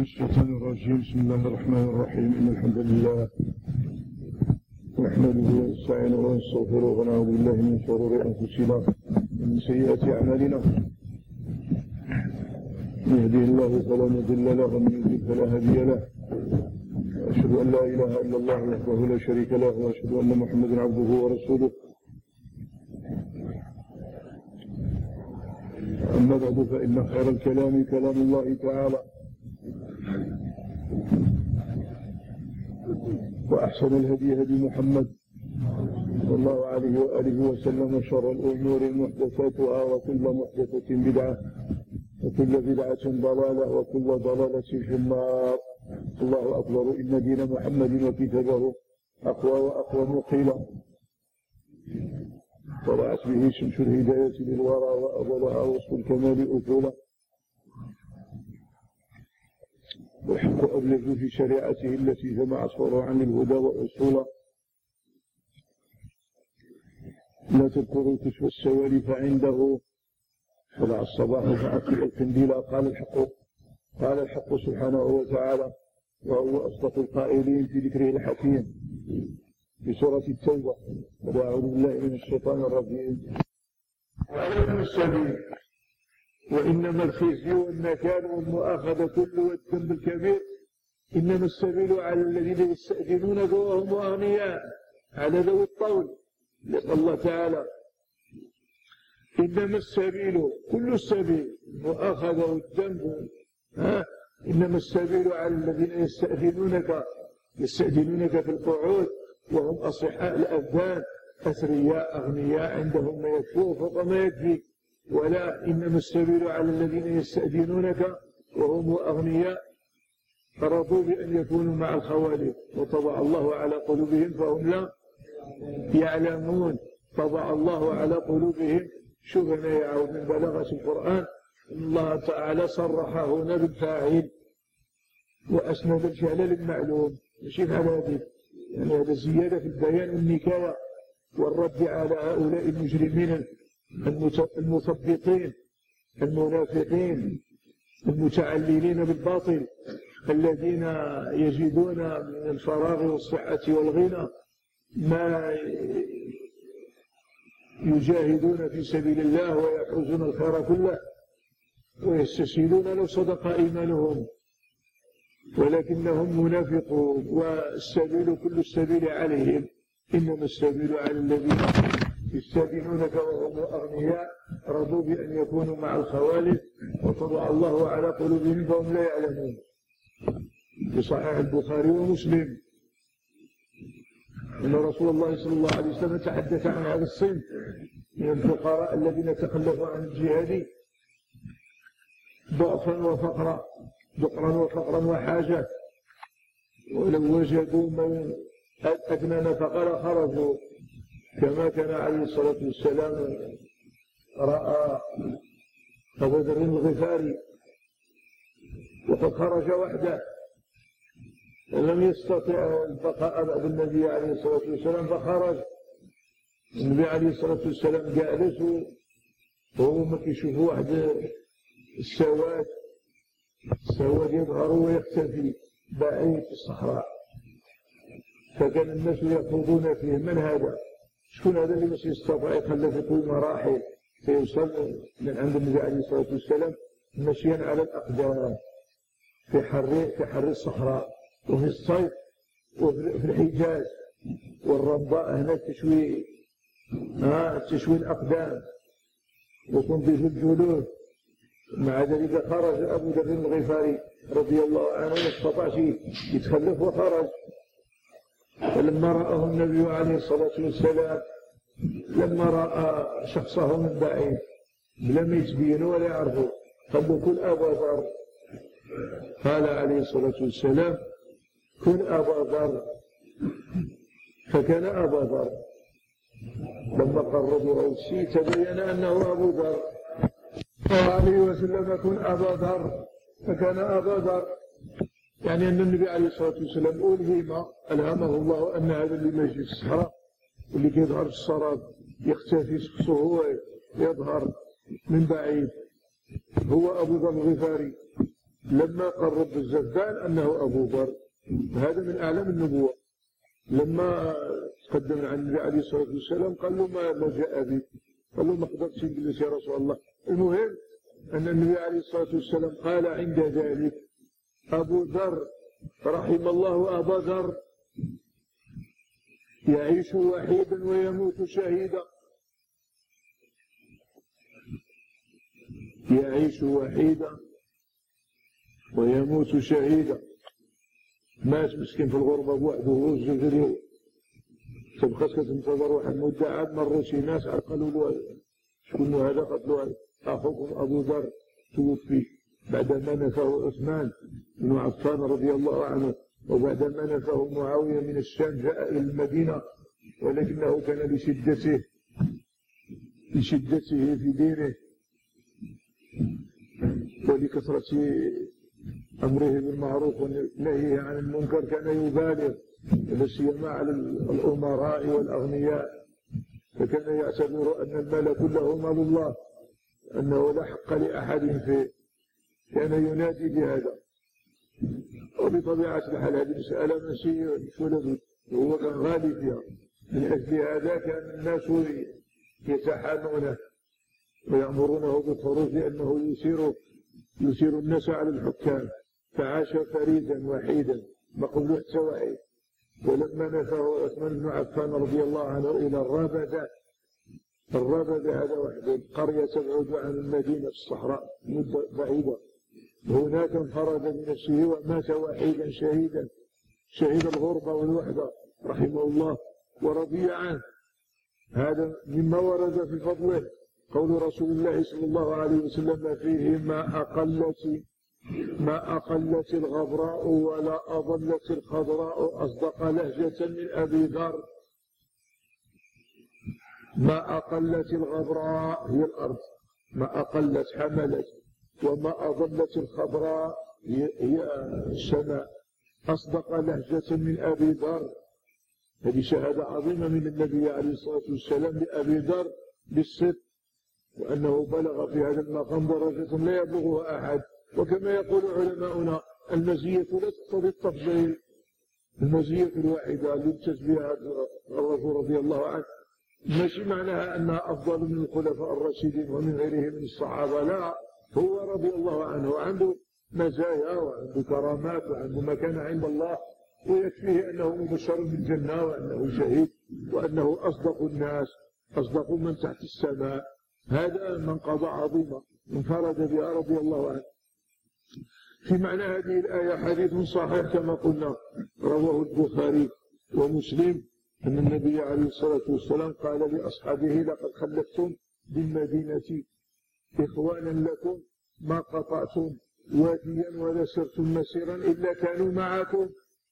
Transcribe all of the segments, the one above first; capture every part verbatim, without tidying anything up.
الشيطان الرجيم. بسم الله الرحمن الرحيم. إن الحمد لله نحمده ونستعينه ونستغفره ونعوذ بالله من شرور أنفسنا ومن سيئات أعمالنا. من يهده الله فلا مضل له ومن يضلل فلا هادي له. وأشهد أن لا إله إلا الله وحده لا شريك له وأشهد أن محمدا عبده ورسوله. أما بعد فإن خير الكلام كلام الله تعالى، وأحسن الهدي هدي محمد صلى الله عليه وآله وسلم، وشر الأمور محدثاتها وكل محدثة بدعة وكل بدعة ضلالة وكل ضلالة في النار. الله أكبر. إن دين محمد وكتابه أقوى وأقوى مقيلا، طلعت به شمس الهداية للورى وأولها وصف الكمال أصولا، والحق أبلغ في شريعته التي جمعت فروعا للهدى وأصولا. لا تذكروا كشف السوالف عنده طلع الصباح فأطفئ القنديل. قال الحق قال الحق سبحانه وتعالى، وهو أصدق القائلين في ذكره الحكيم في سورة التوبة: أعوذ بالله من الشيطان الرجيم. وإنما السبيل وإنما الخزي والنكال والمؤاخذة كل والذنب الكبير إنما السبيل على الذين يستأذنونك وهم أغنياء، على ذوي الطول. لقى الله تعالى: إنما السبيل كل السبيل المؤاخذة والذنب، ها إنما السبيل على الذين يستأذنونك يستأذنونك في القعود وهم أصحاء الأبدان، أثرياء أغنياء عندهم ما يكفوه فوق ما يكفي. ولا إنما السبيل على الذين يستأذنونك وهم أغنياء فرضوا بأن يكونوا مع الخوالف وطبع الله على قلوبهم فهم لا يعلمون. طبع الله على قلوبهم. شوف هنا يعود من بلاغة القرآن، الله تعالى صرح هنا بالفاعل وأسند الفعل للمعلوم، ماشي على هذه، يعني هذا زيادة في البيان والنكاية والرد على هؤلاء المجرمين المثبطين المنافقين المتعللين بالباطل، الذين يجدون من الفراغ والصحة والغنى ما يجاهدون في سبيل الله ويحوزون الخير كله ويستسهلون لو صدق إيمانهم، ولكنهم منافقون. والسبيل كل السبيل عليهم. إنما السبيل على الذين يستأذنونك وهم أغنياء رضوا بأن يكونوا مع الخوالف وطبع الله على قلوبهم فهم لا يعلمون. في صحيح البخاري ومسلم أن رسول الله صلى الله عليه وسلم تحدث عن هذا الصنف من الفقراء الذين تخلفوا عن الجهاد ضعفا وفقرا ذقرا وفقرا وحاجة، ولو وجدوا من أدنى نفقا لخرجوا، كما كان عليه الصلاة والسلام رأى أبا ذر الغفاري وقد خرج وحده لم يستطع البقاء بعد النبي عليه الصلاة والسلام فخرج. النبي عليه الصلاة والسلام جالس وهو ما كيشوف واحد السواد السواد يظهر ويختفي بعيد في الصحراء، فكان الناس يخوضون فيه: من هذا؟ شكون هذا اللي مش يستطيع يخلف طول مراحل فيوصل من عند النبي عليه الصلاة والسلام مشيا على الأقدام في حر في حر الصحراء وفي الصيف وفي الحجاز والرمضاء هنا تشوي ها تشوي الأقدام وتنظف الجلود. مع ذلك خرج أبو ذر الغفاري رضي الله عنه ما استطاعش يتخلف وخرج. فلما رآه النبي عليه الصلاة والسلام لما رأى شخصه من بعيد لم يتبينه ولا يعرفه قال له: كن أبا ذر. قال عليه الصلاة والسلام: كن أبا ذر. فكان أبا ذر. لما قربوا الشيء تبين أنه أبو ذر. قال عليه وسلم: كن أبا ذر. فكان أبا ذر، يعني أن النبي عليه الصلاة والسلام ألهم ألهمه الله أن هذا اللي ماشي في الصحراء واللي يظهر في السراب يختفي شخصه ويظهر من بعيد هو أبو ذر الغفاري لما قرب بالزبان أنه أبو ذر، هذا من أعلام النبوة. لما تقدم عن النبي عليه الصلاة والسلام قال له ما جاء بي، قال له ما قدرتش نجلس يا رسول الله. المهم أن النبي عليه الصلاة والسلام قال عند ذلك أبو ذر رحم الله أبا ذر يعيش وحيدا ويموت شهيدا، يعيش وحيدا ويموت شهيدا. مات مسكين في الغربة بوحده والزجر تبقى تنتظر واحد مدة، عاد مروا شي ناس قالوا له شكون هذا؟ قالوا له أخوكم أبو ذر توفي بعدما نفاه عثمان بن عفان رضي الله عنه، وبعدما نفاه معاوية من الشام جاء إلى المدينة، ولكنه كان لشدته لشدته في دينه ولكثرة أمره بالمعروف والنهي عن المنكر كان يبالغ، لا سيما على الأمراء والأغنياء، فكان يعتبر أن المال كله مال الله، أنه لا حق لأحد فيه، كان ينادي بهذا. وبطبيعة الحال هذه المسألة ماشي ولد، وهو كان غالي فيها، من أجل هذا كان الناس يتحامونه ويأمرونه بالخروج لأنه يثير يثير الناس على الحكام، فعاش فريدا وحيدا ما قبله حتى وحيد. ولما نفاه عثمان بن عفان رضي الله عنه إلى الرابدة، الرابدة هذا وحده قرية تبعد عن المدينة في الصحراء مدة بعيدة، هناك انفرد بنفسه ومات وحيدا شهيدا، شهيد الغربة والوحدة رحمه الله ورضي عنه. هذا مما ورد في فضله قول رسول الله صلى الله عليه وسلم فيه ما أقلت ما أقلت الغبراء ولا أضلت الخضراء أصدق لهجة من أبي ذر. ما أقلت الغبراء هي الأرض، ما أقلت حملت، وما أضلت الخضراء هي السماء، أصدق لهجة من أبي ذر. هذه شهادة عظيمة من النبي عليه الصلاة والسلام لأبي ذر بالصدق، وأنه بلغ في هذا المقام درجة لا يبلغها أحد. وكما يقول علماؤنا المزية لا تقتضي التفضيل، المزية الواحدة اللي امتاز بها الرسول رضي الله عنه ماشي معناها أنها أفضل من الخلفاء الراشدين ومن غيرهم من الصحابة، لا، هو رضي الله عنه عنده مزايا وعنده كرامات وعنده مكانة عند الله، ويكفيه أنه مبشر بالجنة وأنه شهيد وأنه أصدق الناس، أصدق من تحت السماء. هذا منقبة عظيمة انفرد بها رضي الله عنه. في معنى هذه الآية حديث صحيح كما قلنا رواه البخاري ومسلم أن النبي عليه الصلاة والسلام قال لأصحابه لقد خلفتم بالمدينة إخوانا لكم ما قطعتم واديا ولا سرتم مسيرا إلا كانوا معكم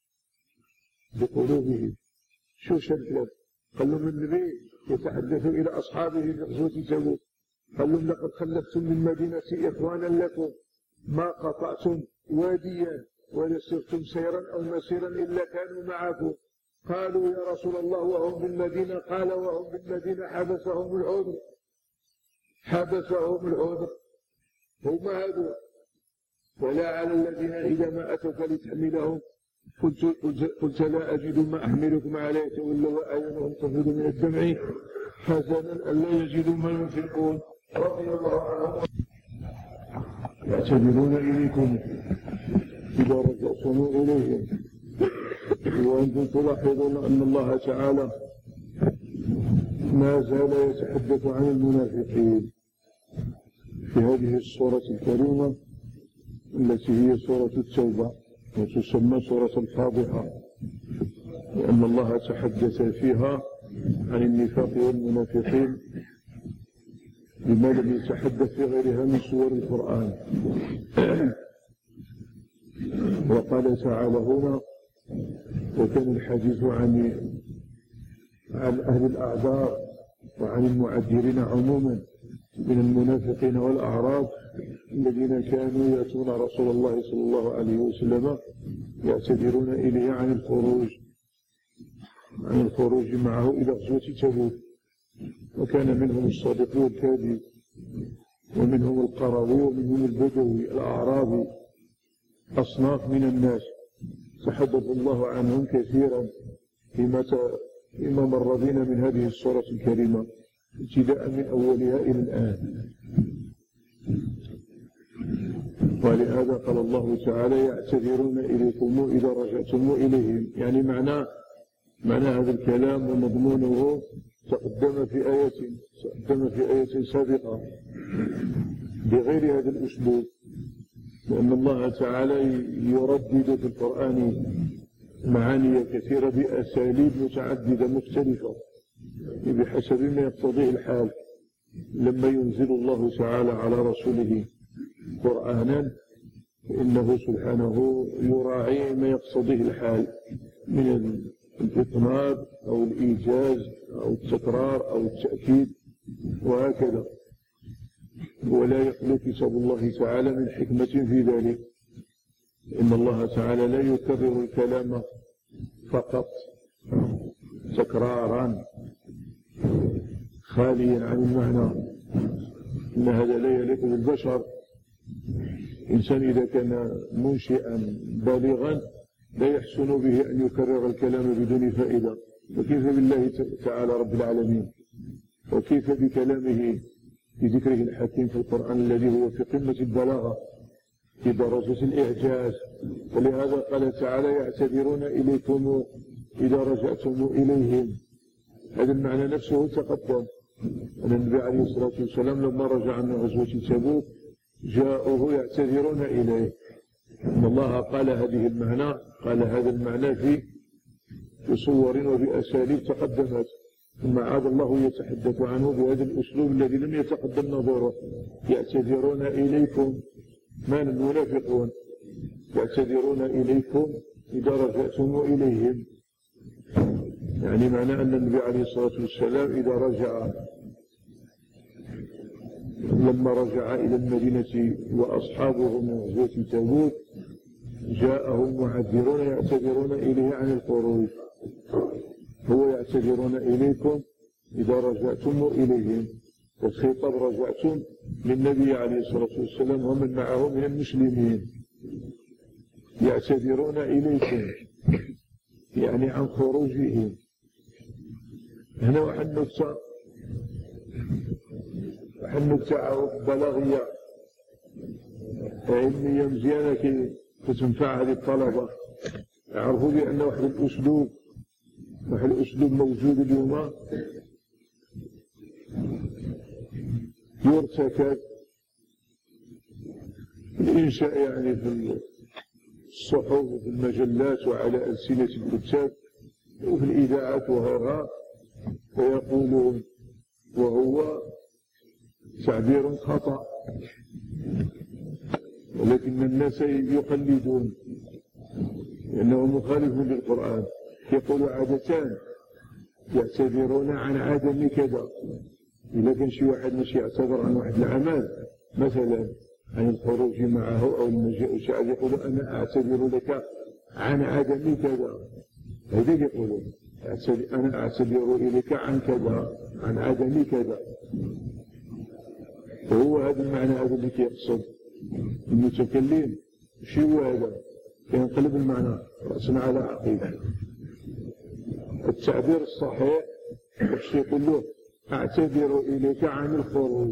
بقلوبهم. شو شكلهم؟ قال لهم النبي يتحدث إلى أصحابه في غزوة تبوك، قال لهم لقد خلفتم من مدينة إخوانا لكم ما قطعتم واديا ولا سرتم سيرا أو مسيرا إلا كانوا معكم. قالوا يا رسول الله وهم بالمدينة؟ قال وهم بالمدينة حبسهم العذر، حبسهم العذر، هم هذول. ولا على الذين إذا ما أتوك لتحملهم قلت, قلت لا أجد ما أحملكم عليه تولوا وأعينهم تفيض من الدمع حزنا ألا يجدوا ما ينفقون رضي الله عنهم. يعتذرون إليكم إذا رجعتم إليهم. وأنتم تلاحظون أن الله تعالى ما زال يتحدث عن المنافقين في هذه السورة الكريمة التي هي سورة التوبة وتسمى سورة الفاضحة، لأن الله تحدث فيها عن النفاق والمنافقين بما لم يتحدث في غيرها من سور القرآن. وقال تعالى هنا وكان الحديث عن عن أهل الأعذار وعن المعذرين عموما من المنافقين والأعراب الذين كانوا يأتون رسول الله صلى الله عليه وسلم يعتذرون إليه عن الخروج عن الخروج معه إلى غزوة تبوك. وكان منهم الصادق والكاذب، ومنهم القروي ومنهم البدوي الأعرابي أصناف من الناس تحدث الله عنهم كثيرا فيما فيما مر بنا من هذه السورة الكريمة ابتداء من أولها إلى الآن. ولهذا قال الله تعالى يعتذرون إليكم إذا رجعتم إليهم، يعني معنى معنى هذا الكلام ومضمونه تقدم في آية تقدم في آية سابقة بغير هذا الأسلوب، لأن الله تعالى يردد في القرآن معاني كثيرة بأساليب متعددة مختلفة بحسب ما يقتضيه الحال. لما ينزل الله تعالى على رسوله قرآنا فإنه سبحانه يراعي ما يقتضيه الحال من الإطناب أو الإيجاز أو التكرار أو التأكيد وهكذا، ولا يخلو كتاب الله تعالى من حكمة في ذلك. إن الله تعالى لا يكرر الكلام فقط تكرارا خاليا عن المعنى، إن هذا لا يليق بالبشر. إنسان إذا كان منشئا بالغا لا يحسن به أن يكرر الكلام بدون فائدة، وكيف بالله تعالى رب العالمين، وكيف بكلامه بذكره الحكيم في القرآن الذي هو في قمة البلاغة في درجة الإعجاز. ولهذا قال تعالى يعتذرون إليكم إذا رجعتم إليهم. هذا المعنى نفسه تقدم أن النبي عليه الصلاة والسلام لما رجع من غزوة تبوك جاءوه يعتذرون إليه. إن الله قال هذه المعنى قال هذا المعنى في بصور وبأساليب تقدمت، ثم عاد الله يتحدث عنه بهذا الأسلوب الذي لم يتقدم نظيره. يعتذرون إليكم من المنافقون، يعتذرون إليكم إذا رجعتم إليهم، يعني معنى أن النبي عليه الصلاة والسلام إذا رجع لما رجع إلى المدينة وأصحابه من غزوة تبوك جاءهم معذرون يعتذرون إليه عن الخروج. هو يعتذرون إليكم إذا رجعتم إليهم، والخطاب رجعتم للنبي عليه الصلاة والسلام ومن معه من المسلمين. يعتذرون إليكم يعني عن خروجهم. هنا واحد نكتة واحد نكتة بلاغية علمية مزيانة كي تنفع هذه الطلبة يعرفوا بأن واحد الأسلوب واحد الأسلوب موجود اليوم يرتكب الإنشاء يعني في الصحف وفي المجلات وعلى ألسنة الكتاب وفي الإذاعات وغيرها، ويقولون وهو تعبير خطأ، ولكن الناس يقلدون لأنه مخالف للقرآن. يقول عادتان يعتذرون عن عدم كذا. إذا كان شي واحد ماشي يعتذر عن واحد العمل مثلا عن الخروج معه أو المجيء شعب يقول أنا أعتذر لك عن عدم كذا، هذا يقولون أنا أعتذر إليك عن كذا عن عدم كذا. وهو هذا المعنى هذا اللي يقصد المتكلم. شي هو هذا؟ ينقلب المعنى رأسنا على عقيدة. التعبير الصحيح باش يقول له أعتذر إليك عن الخروج،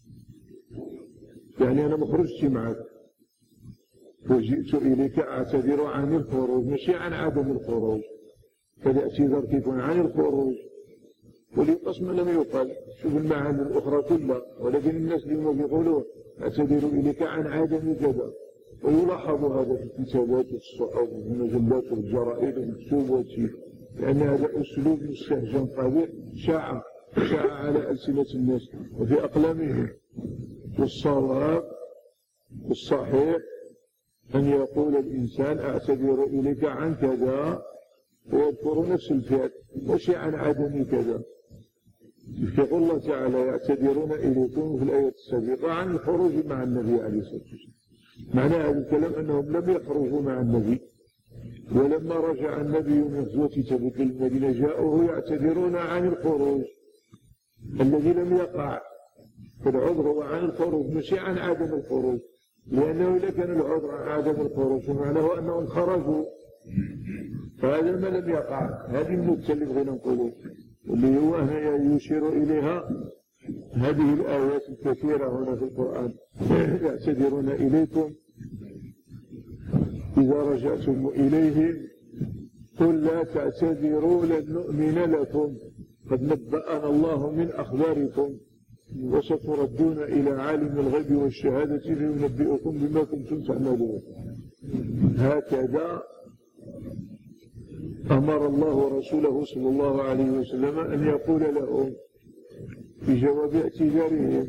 يعني أنا ما خرجتش معك وجئت إليك أعتذر عن الخروج ماشي عن عدم الخروج. فالاعتذار كيكون عن الخروج وليقسم لم يقال. شوف المعاني الأخرى كلها، ولكن الناس اليوم يقولون أعتذر إليك عن عدم كذا. ويلاحظ هذا في الكتابات والصحف والمجلات والجرائد والمكتوبات، لأن هذا أسلوب مستهجن قبيح شاع شاع على ألسنة الناس وفي أقلامهم. والصواب والصحيح أن يقول الإنسان أعتذر إليك عن كذا ويذكر نفس الفعل وشيء عن عدم كذا. يقول الله تعالى يعتذرون إليكم في الآية السابقة عن الخروج مع النبي عليه الصلاة والسلام. معنى هذا الكلام أنهم لم يخرجوا مع النبي، ولما رجع النبي من غزوة تبوك المدينة جاءوه يعتذرون عن الخروج الذي لم يقع. فالعذر هو عن الخروج مش عن عدم الخروج. لأنه إذا كان العذر عن عدم الخروج معناه أنهم خرجوا، فهذا ما لم يقع. هذه النكتة اللي بغينا نقولوا، واللي هو هنا يشير إليها هذه الآيات الكثيرة هنا في القرآن. يعتذرون إليكم إذا رجعتم إليهم قل لا تعتذروا لن نؤمن لكم قد نبأنا الله من أخباركم وستردون إلى عالم الغيب والشهادة فينبئكم بما كنتم تعملون. هكذا أمر الله رسوله صلى الله عليه وسلم أن يقول لهم في جواب اعتذارهم: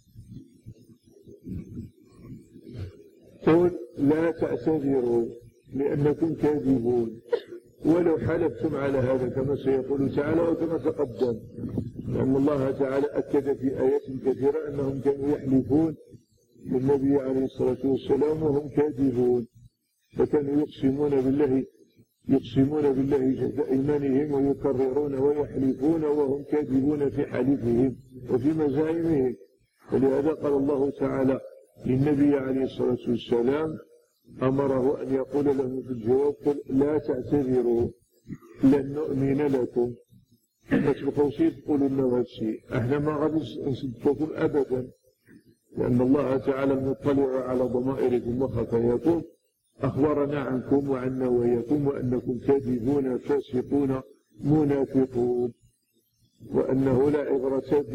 قل لا تعتذروا لأنكم كاذبون ولو حلفتم على هذا، كما سيقول تعالى وكما تقدم، لأن الله تعالى أكد في آيات كثيرة أنهم كانوا يحلفون للنبي عليه الصلاة والسلام وهم كاذبون، فكانوا يقسمون بالله يقسمون بالله جهد أيمانهم ويكررون ويحلفون وهم كاذبون في حلفهم وفي مزاعمهم. ولهذا قال الله تعالى للنبي عليه الصلاة والسلام، أمره أن يقول له في الجواب: قل لا تعتذروا لن نؤمن لكم. ما تبقوش تقولوا لنا هذا الشيء، احنا ما غادي نصدقكم أبدا، لأن الله تعالى مطلع على ضمائركم وخفاياكم، أخبرنا عنكم وعن نواياكم وأنكم كاذبون فاسقون منافقون، وأنه لا عبرة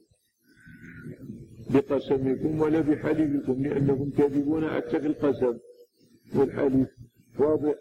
بقسمكم ولا بحليفكم، لأنكم كاذبون حتى في القسم والحليف. واضح؟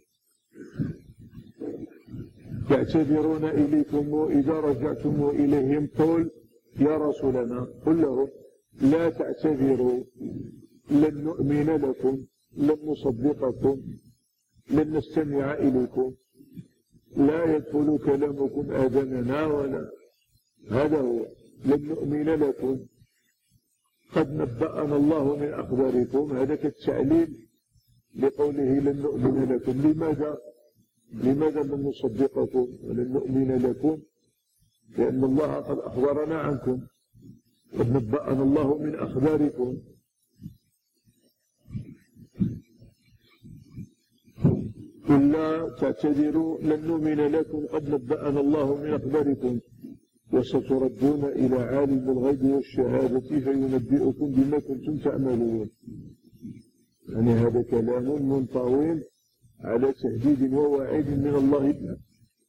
يعتذرون إليكم وإذا رجعتم إليهم قل يا رسولنا قل لهم لا تعتذروا لن نؤمن لكم لن نصدقكم لن نستمع إليكم، لا يدخل كلامكم آذاننا ولا. هذا هو لن نؤمن لكم قد نبأنا الله من أخباركم. هذا كالتعليل لقوله لن نؤمن لكم. لماذا؟ لماذا لن نصدقكم ولن نؤمن لكم؟ لأن الله قد أخبرنا عنكم، قد نبأنا الله من أخباركم. قل لا تعتذروا لن نؤمن لكم قد نبأنا الله من أخباركم وستردون إلى عالم الغيب والشهادة فينبئكم بما كنتم تعملون. يعني هذا كلام منطوي على تهديد ووعيد من الله.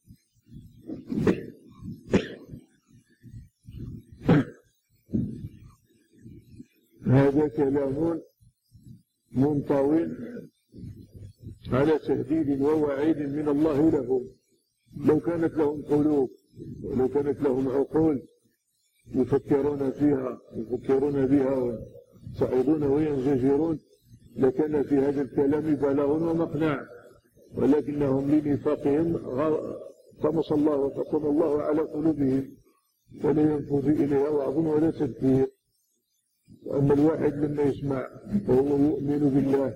هذا كلام منطوي على تهديد ووعيد من الله لهم. لو كانت لهم قلوب ولو كانت لهم عقول يفكرون فيها يفكرون بها ويصعدون وينزجرون لكان في هذا الكلام بلاغ ومقنع، ولكنهم لنفاقهم طمس الله وختم الله على قلوبهم ولا ينفذ إليها وعظ ولا تذكير. وأما الواحد لما يسمع وهو يؤمن بالله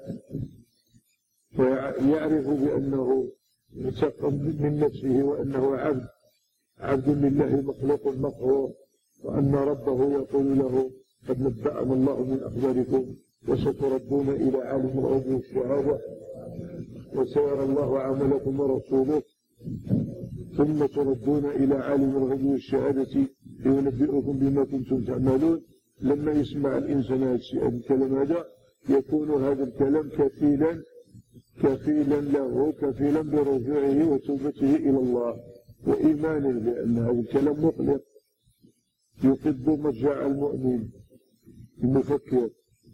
ويعرف بأنه مستقم من نفسه وأنه عبد عبد لله مخلوق مقهور، وأن ربه يقول له قد نبأنا الله من أخباركم وستردون إلى عالم الغيب والشهادة وسيرى الله عملكم ورسوله ثم تردون إلى عالم الغيب والشهادة فينبئكم بما كنتم تعملون. لما يسمع الإنسان هذا الكلام هذا يكون هذا الكلام كفيلا كفيلا له كفيلا برجوعه وتوبته إلى الله وإيمانه، لأن هذا الكلام مقلق يقض مرجع المؤمن المفكر.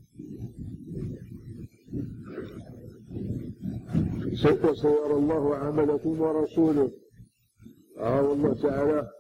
سيرى الله عملكم ورسوله. آه والله تعالى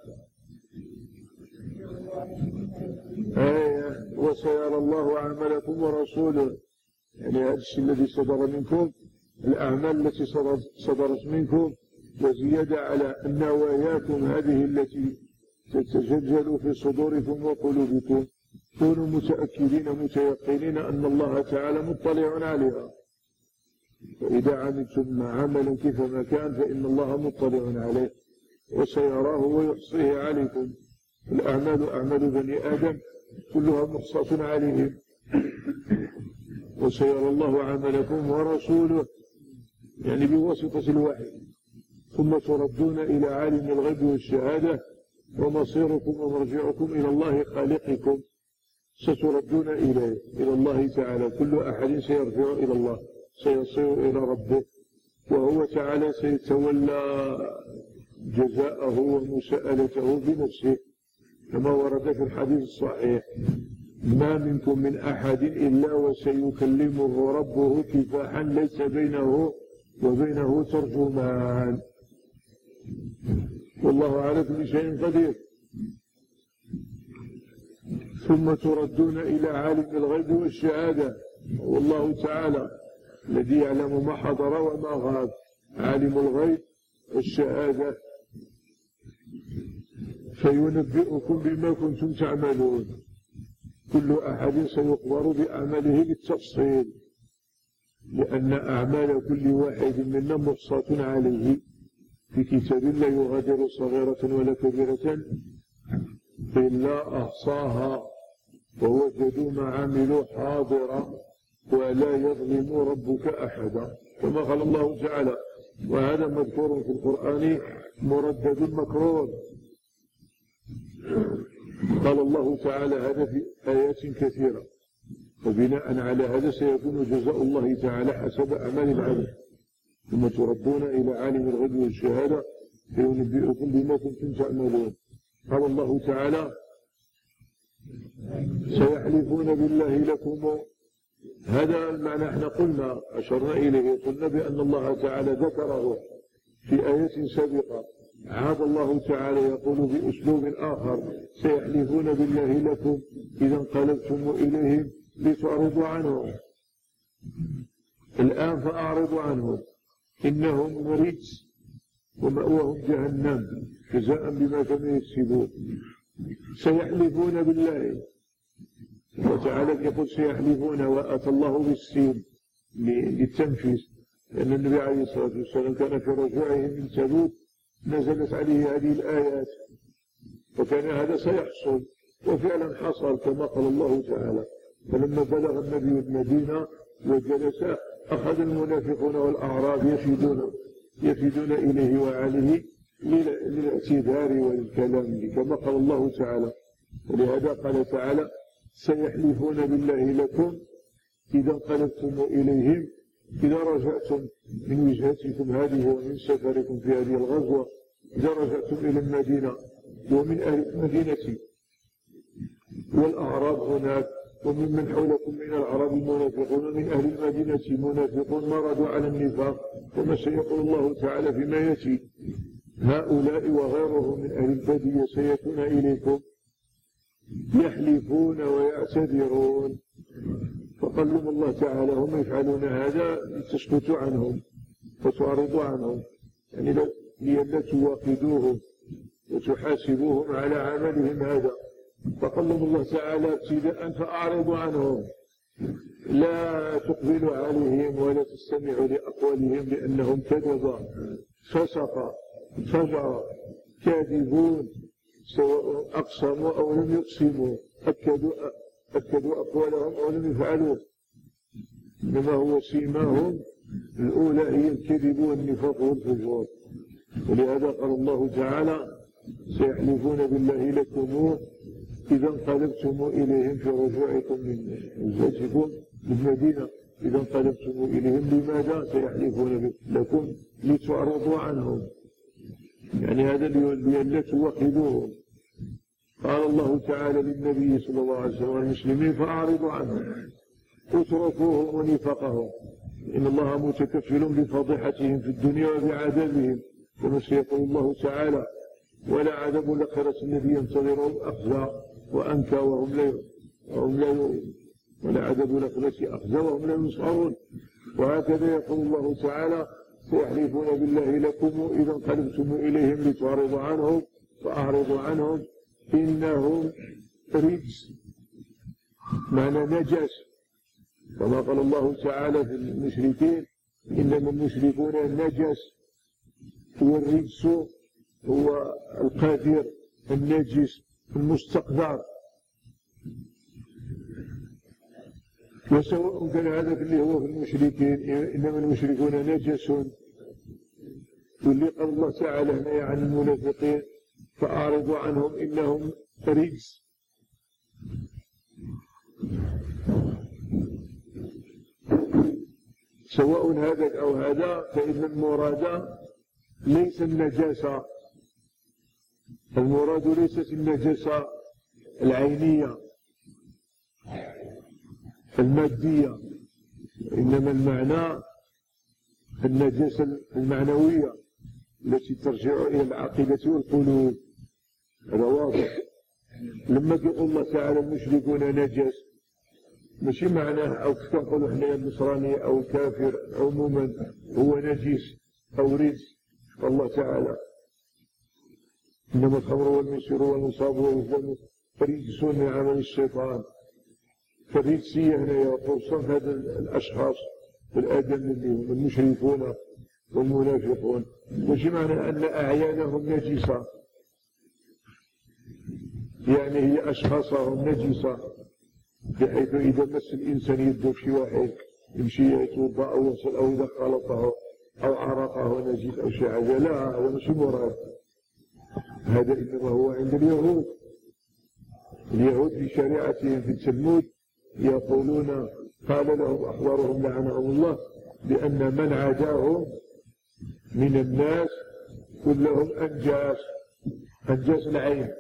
آية وسيرى الله عملكم ورسوله، يعني هذا الشيء الذي صدر منكم، الأعمال التي صدرت منكم، وزيادة على نواياكم هذه التي تتجلجل في صدوركم وقلوبكم، كونوا متأكدين متيقنين أن الله تعالى مطلع عليها. فإذا عملتم عملا كيفما كان فإن الله مطلع عليه وسيراه ويحصيه عليكم. الأعمال أعمال بني آدم كلها مقصاص عليهم، وسيرى الله عملكم ورسوله، يعني بواسطة الوحي. ثم تردون إلى عالم الغيب والشهادة ومصيركم ومرجعكم إلى الله خالقكم. ستردون إليه، إلى الله تعالى. كل أحد سيرجع إلى الله، سيصير إلى ربه، وهو تعالى سيتولى جزاءه ومساءلته بنفسه، كما ورد في الحديث الصحيح: ما منكم من أحد إلا وسيكلمه ربه كفاحا ليس بينه وبينه ترجمان، والله على كل شيء قدير. ثم تردون إلى عالم الغيب والشهادة، والله تعالى الذي يعلم ما حضر وما غاب، عالم الغيب والشهادة، فينبئكم بما كنتم تعملون. كل أحد سيخبر بأعماله بالتفصيل، لأن أعمال كل واحد منا محصاة عليه في كتاب لا يغادر صغيرة ولا كبيرة إلا أحصاها ووجدوا ما عملوا حاضرا ولا يظلم ربك أحدا، كما قال الله تعالى. وهذا مذكور في القرآن مردد مكرور. قال الله تعالى هذا في آيات كثيرة، وبناء على هذا سيكون جزاء الله تعالى حسب أعمال العبد. ثم تردون إلى عالم الغيب والشهادة فينبئكم بما كنتم تعملون. قال الله تعالى: سيحلفون بالله لكم. هذا المعنى احنا قلنا أشرنا إليه، قلنا بأن الله تعالى ذكره في آيات سابقة. عاد الله تعالى يقول بأسلوب آخر: سيحلفون بالله لكم إذا انقلبتم إليهم لتعرضوا عنهم. الآن فأعرضوا عنهم، إنهم رجس ومأواهم جهنم جزاء بما كانوا يكسبون. سيحلفون بالله، وتعالى يقول سيحلفون، وأتى الله بالسين للتنفيذ، لأن النبي عليه الصلاة والسلام كان في رجوعه من تبوك نزلت عليه هذه الآيات، وكان هذا سيحصل، وفعلا حصل كما قال الله تعالى. فلما بلغ النبي المدينة وجلس أخذ المنافقون والأعراب يفيدون يفيدون إليه وعليه للاعتذار والكلام، كما قال الله تعالى. ولهذا قال تعالى: سيحلفون بالله لكم إذا انقلبتم إليهم، إذا رجعتم من وجهتكم هذه ومن سفركم في هذه الغزوة، إذا رجعتم إلى المدينة ومن أهل المدينة والأعراب هناك وممن حولكم من العرب منافقون ومن أهل المدينة منافقون مرضوا على النفاق، كما سيقول الله تعالى فيما يأتي: هؤلاء وغيرهم من أهل البادية سيأتون إليكم يحلفون ويعتذرون. فقال لهم الله تعالى: هم يفعلون هذا لتسكتوا عنهم وتعرضوا عنهم، يعني لئلا تواقدوهم وتحاسبوهم على عملهم هذا. فقال لهم الله تعالى ابتداء: فأعرضوا عنهم، لا تقبلوا عليهم ولا تستمعوا لأقوالهم، لأنهم كذبا فسقا فجرا كاذبون، سواء أقسموا أو لم يقسموا، أكدوا أكدوا أقوالهم أو لم يفعلوا، إنما هو سيماهم الأولى هي الكذب والنفاق والفجور. ولهذا قال الله تعالى: سيحلفون بالله لكم إذا انقلبتم إليهم في رجوعكم من وجهتكم للمدينة، إذا انقلبتم إليهم. لماذا سيحلفون لكم؟ لتعرضوا عنهم، يعني هذا لئلا توقدوهم. قال الله تعالى للنبي صلى الله عليه وسلم والمسلمين: فأعرضوا عنهم اتركوهم ونفاقهم، إن الله متكفل بفضيحتهم في الدنيا وبعذابهم، كما سيقول الله تعالى: ولا عذاب الآخرة الذي ينتظرهم أخزى وأنكى وهم لا وهم لا ولا عذاب الآخرة أخزى وهم لا ينصرون. وهكذا يقول الله تعالى: سيحلفون بالله لكم إذا انقلبتم إليهم لتعرضوا عنهم فأعرضوا عنهم إنهم رجس، معنى نجس، كما قال الله تعالى في المشركين: إنما المشركون نجس. والرجس هو القادر النجس المستقذر. وسواء كان هذا اللي هو في المشركين إنما المشركون نجس، واللي قال الله تعالى هنا عن المنافقين فأعرضوا عنهم إنهم رجس. سواء هذا أو هذا، فإن المراد ليس النجاسة، المراد ليست النجاسة العينية المادية، إنما المعنى النجاسة المعنوية التي ترجع إلى العقيدة والقلوب. هذا واضح. لما يقول الله تعالى المشركون نجس، ماشي معناه أو كنقولوا حنا النصراني أو الكافر عموما هو نجس أو رجس. الله تعالى إنما الخمر والميسر والأنصاب والأزلام رجس من عمل الشيطان. فالرجسية هنا توصف هذا الأشخاص الآدم اللي هم المشركون والمنافقون، ماشي معنى أن أعيانهم نجسة، يعني هي أشخاصهم نجسة، بحيث إذا مس الإنسان يده في شي واحد يمشي يتوضأ أو يغسل أو إذا خلطه أو عرقه نجس أو شيء هذا لا، هذا ماشي مراد. هذا إنما هو عند اليهود. اليهود في شريعتهم في التلمود يقولون قال لهم أحبارهم لعنهم الله بأن من عداهم من الناس كلهم أنجاس، أنجاس العين.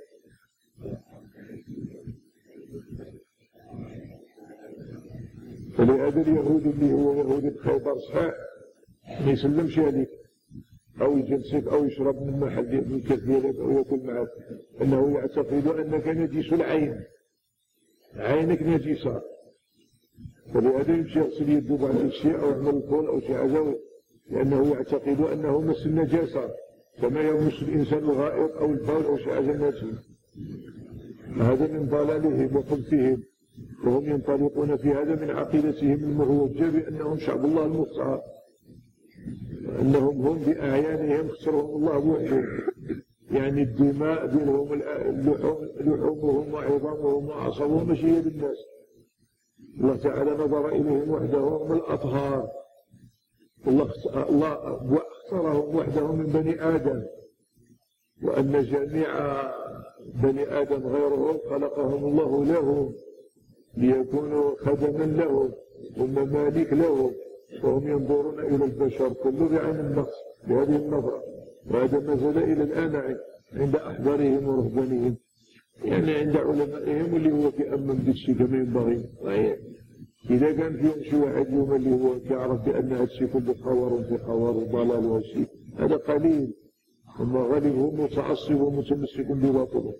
فلهذا اليهود اللي هو يهود خيبر صحيح ما يسلمش عليك أو يجلسك أو يشرب من محل من كاس ديالك أو يأكل معك، أنه يعتقد أنك نجس العين، عينك نجسة. فلهذا يمشي يغسل يده بعد شيء أو يعمل الكول أو شيء عزوي، لأنه يعتقد أنه مس النجاسة كما يمس الإنسان الغائط أو البول أو شيء عزوي. هذا من ضلالهم وخبثهم، وهم ينطلقون في هذا من عقيدتهم المعوجة بأنهم شعب الله المختار، أنهم هم بأعيانهم خسرهم الله بوحده، يعني الدماء ديالهم لحومهم وعظامهم وعصبهم ماشي هي بالناس. الله تعالى نظر إليهم وحدهم الأطهار، الله اختارهم وحدهم من بني آدم، وأن جميع بني آدم غيرهم خلقهم الله لهم ليكونوا خدما لهم ومماليك لهم، وهم ينظرون إلى البشر كله بعين النقص بهذه النظرة. وهذا ما زال إلى الآن عند أحبارهم ورهبانهم، يعني عند علمائهم اللي هو كأمن بالشيء كما ينبغي. إذا كان فيهم شي واحد يوم اللي هو يعرف بأن هذا الشيء كله خور في خور وضلال وهالشيء هذا قليل، أما غالبهم متعصب ومتمسك بباطله.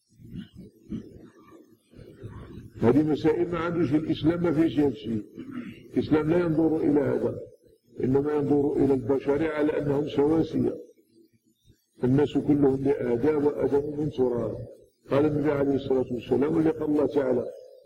هذه مسائل ما عندوش في الإسلام، ما فيش هذا الشيء. الإسلام لا ينظر إلى هذا، إنما ينظر إلى البشر على أنهم سواسية، الناس كلهم لآدم وآدم من تراب. قال النبي عليه الصلاة والسلام ولقى الله تعالى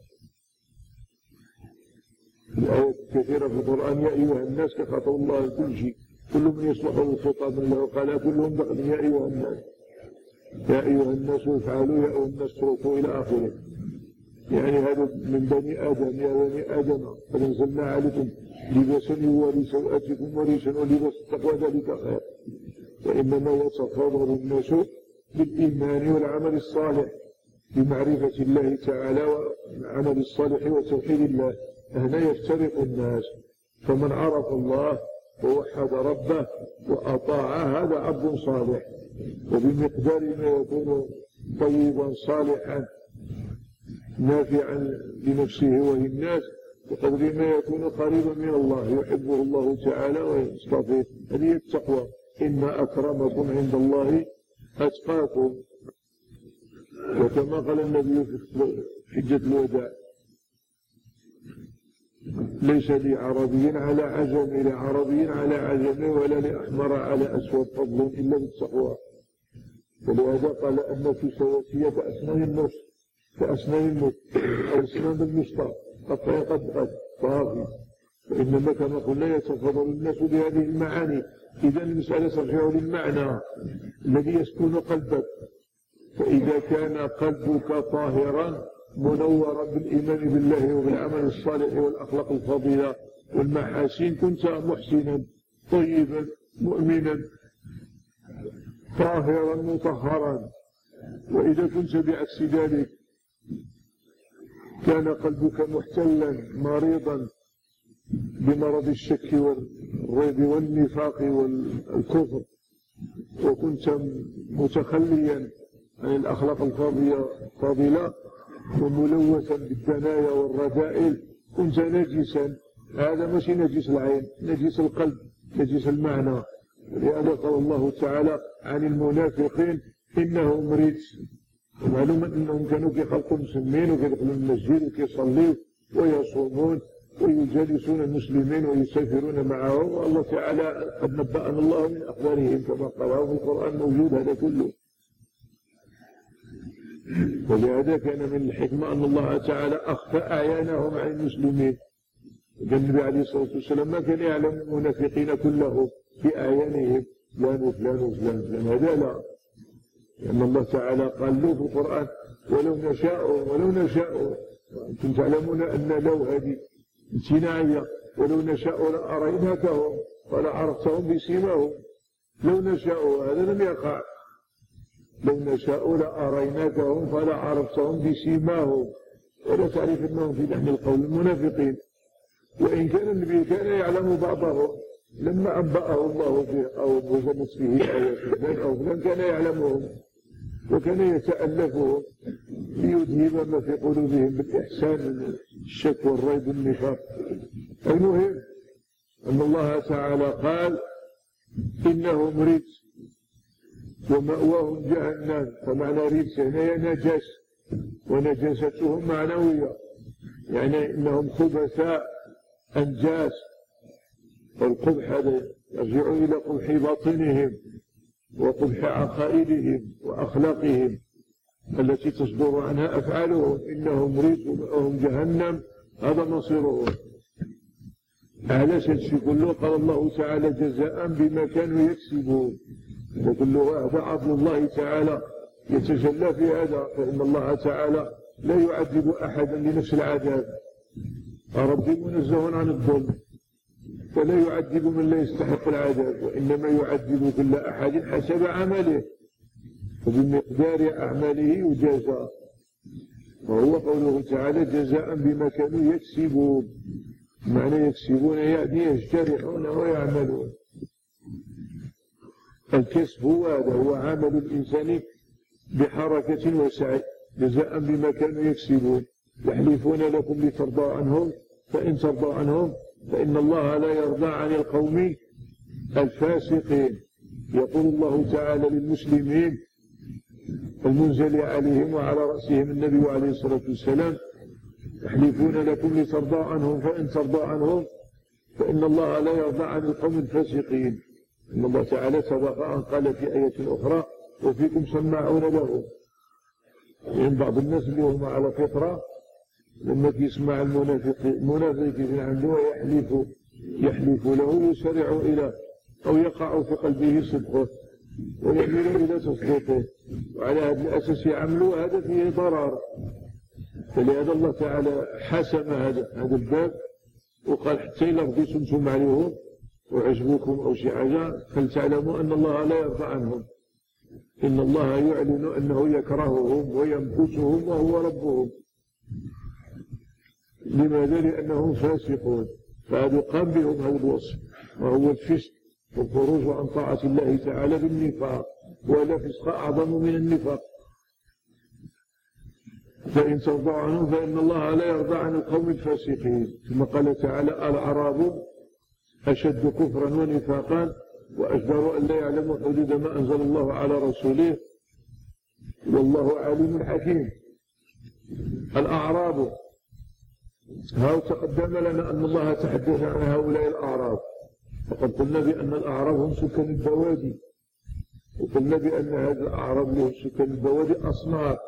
الآيات كثيرة في القرآن يا أيها الناس كخطب الله كل شيء، كل من يصلح الخطاب من له قال كلهم دخل يا أيها الناس، يا أيها الناس افعلوا يا أيها الناس اتركوا إلى آخره. يعني هذا من بني آدم، يا بني آدم قد أنزلنا عليكم لباسا يواري سوءاتكم وريشا ولباس التقوى ذلك خير. وإنما يتفاضل الناس بالإيمان والعمل الصالح بمعرفة الله تعالى والعمل الصالح وتوحيد الله. هنا يفترق الناس، فمن عرف الله ووحد ربه وأطاع هذا عبد صالح، وبمقدار ما يكون طيبا صالحا نافعا لنفسه وللناس بقدر ما يكون قريبا من الله يحبه الله تعالى ويصطفيه. هذه التقوى، إن أكرمكم عند الله أتقاكم. وكما قال النبي في حجة الوداع ليس لعربي على عجم لعربي على عجم ولا لأحمر على أسود فضل إلا بالتقوى. ولهذا قال أن في سواسية كأسنان النص كأسنان النص أو أسنان المشطة قد قد قد طافي. فإنما كما قلنا يتفضل الناس بهذه المعاني. إذا المسألة ترجع للمعنى الذي يسكن قلبك، فإذا كان قلبك طاهرا منورا بالإيمان بالله وبالعمل الصالح والأخلاق الفضيلة والمحاسن، كنت محسنا طيبا مؤمنا طاهرا مطهرا. وإذا كنت بعكس ذلك كان قلبك محتلا مريضا بمرض الشك والريب والنفاق والكفر، وكنت متخليا عن الأخلاق الفاضلة وملوثا بالدنايا والرذائل، كنت نجسا. هذا مش نجس العين، نجس القلب، نجس المعنى. لهذا قال الله تعالى عن المنافقين إنهم رجس. ومعلوم أنهم كانوا كيخلقوا مسلمين وكيدخلوا المسجد وكيصليوا ويصومون ويجالسون المسلمين ويسافرون معهم، والله تعالى قد نبأنا الله من أخبارهم كما قرأه في القرآن، موجود هذا كله. ولهذا كان من الحكمة أن الله تعالى أخفى أعيانهم عن المسلمين. كان النبي عليه الصلاة والسلام ما كان يعلم المنافقين كلهم في أعيانهم فلان وفلان وفلان وفلان، هذا لا، لأن الله تعالى قال له في القرآن ولو نشاء ولو نشاء، أنتم تعلمون أن لو هذه امتناعية، ولو نشاء لأريناكهم فلعرفتهم بسيماهم. لو نشاء هذا لم يقع، لو نشاء لأريناكهم فلعرفتهم بسيماهم ولا تعرف أنهم في لحن القول المنافقين. وإن كان النبي كان يعلم بعضهم لما أنبأه الله به أو وجدت فيه آيات فلان أو فلان كان يعلمهم وكان يتألفهم ليذهب ما في قلوبهم بالإحسان الشك والريب والنفاق. المهم أن الله تعالى قال إنهم رجس ومأواهم جهنم، فمعنى رجس هنا نجس، ونجاستهم معنوية، يعني إنهم خبثاء أنجاس. والقبح هذا يرجع إلى قبح باطنهم وقبح عقائدهم وأخلاقهم التي تصدر عنها أفعالهم. إنهم رجس ومأواهم جهنم، هذا مصيرهم. علاش هادشي كله؟ قال الله تعالى جزاء بما كانوا يكسبون، وكل هذا عدل الله تعالى يتجلى في هذا، فإن الله تعالى لا يعذب أحدا لنفس العذاب، ربي منزه عن الظلم، فلا يعذب من لا يستحق العذاب، وإنما يعذب كل أحد حسب عمله وبمقدار أعماله يجازى. وهو قوله تعالى جزاء بما كانوا يكسبون، معنى يكسبون يعني يجترحون ويعملون. الكسب هو هذا، هو عمل الإنسان بحركة وسعي، جزاء بما كانوا يكسبون. يحلفون لكم لترضوا عنهم، فإن ترضوا عنهم فإن الله لا يرضى عن القوم الفاسقين. يقول الله تعالى للمسلمين المنزل عليهم وعلى رأسهم النبي عليه الصلاة والسلام يحلفون لكم لترضوا عنهم، فإن ترضوا عنهم فإن الله لا يرضى عن القوم الفاسقين. إن الله تعالى سبق أن قال في آية أخرى وفيكم سماعون له. يعني بعض الناس اللي هم على فطرة لما يسمع المنافق المنافق من عنده ويحلف يحلف له يسرع إلى أو يقع في قلبه صدقه ويميل إلى تصديقه، وعلى هذا الأساس يعملوا، هذا فيه ضرر. فلهذا الله تعالى حسم هذا هذا الباب وقال حتى إلا رضيتم انتم عليهم وعجبوكم أو شي حاجة فلتعلموا أن الله لا يرضى عنهم. إن الله يعلن أنه يكرههم ويمقتهم وهو ربهم. لماذا؟ لأنهم فاسقون، فهذا قام بهم هذا الوصف، وهو الفسق والخروج عن طاعة الله تعالى بالنفاق، ولا فسق أعظم من النفاق. فإن ترضوا عنهم فإن الله لا يرضى عن القوم الفاسقين. ثم قال تعالى الأعراب أشد كفرا ونفاقا وأجدر أن لا يعلموا حدود ما أنزل الله على رسوله والله عليم حكيم. الأعراب، هاو تقدم لنا أن الله تحدث عن هؤلاء الأعراب، فقد قلنا بأن الأعراب هم سكان البوادي، وقلنا بأن هذا الأعراب لهم سكان البوادي أصناف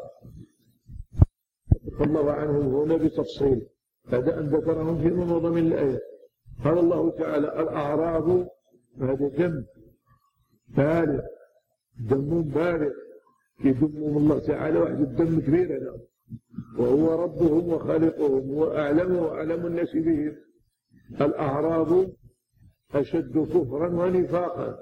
الله عنهم هنا بتفصيل بعد أن ذكرهم في منظم الآية. قال الله تعالى الأعراب، هذا دم بالغ، دم بالغ يدمهم الله تعالى واحد الدم كبير هنا، وهو ربهم وخالقهم وأعلم وأعلم الناس بهم. الأعراب أشد كفرا ونفاقا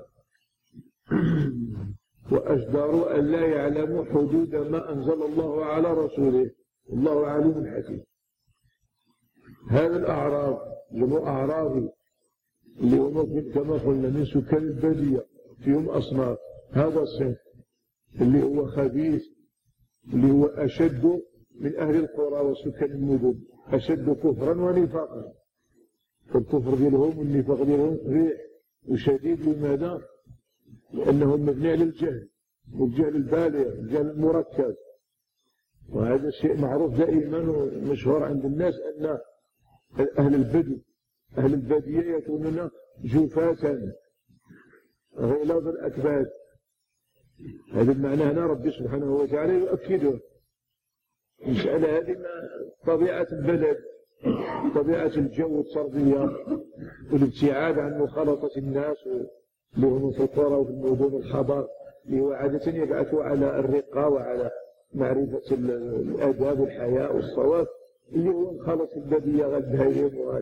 وأجدر أن لا يعلموا حدود ما أنزل الله على رسوله، والله عليم حكيم. هذا الأعراب جمع أعرابي اللي هم كما قلنا من سكان البادية، فيهم أصناف. هذا الصنف اللي هو خبيث، اللي هو أشد من أهل القرى وسكان المدن، أشد كفرا ونفاقا. الكفر ديالهم والنفاق ديالهم ريح وشديد. لماذا؟ لأنهم مبني على الجهل، والجهل البالغ، الجهل المركب. وهذا الشيء معروف دائما ومشهور عند الناس أن أهل البدو أهل البادية يكونون جفاة غلاظ الأكباد. هذا المعنى هنا ربي سبحانه وتعالى يؤكده. المسألة هذه طبيعة البلد، طبيعة الجو، التربية والابتعاد عن مخالطة الناس اللي هم في القرى وفي المدن الحضر، اللي هو عادة يبعث على الرقة وعلى معرفة الآداب والحياء والصواب، اللي هو مخالط البادية غالبهايم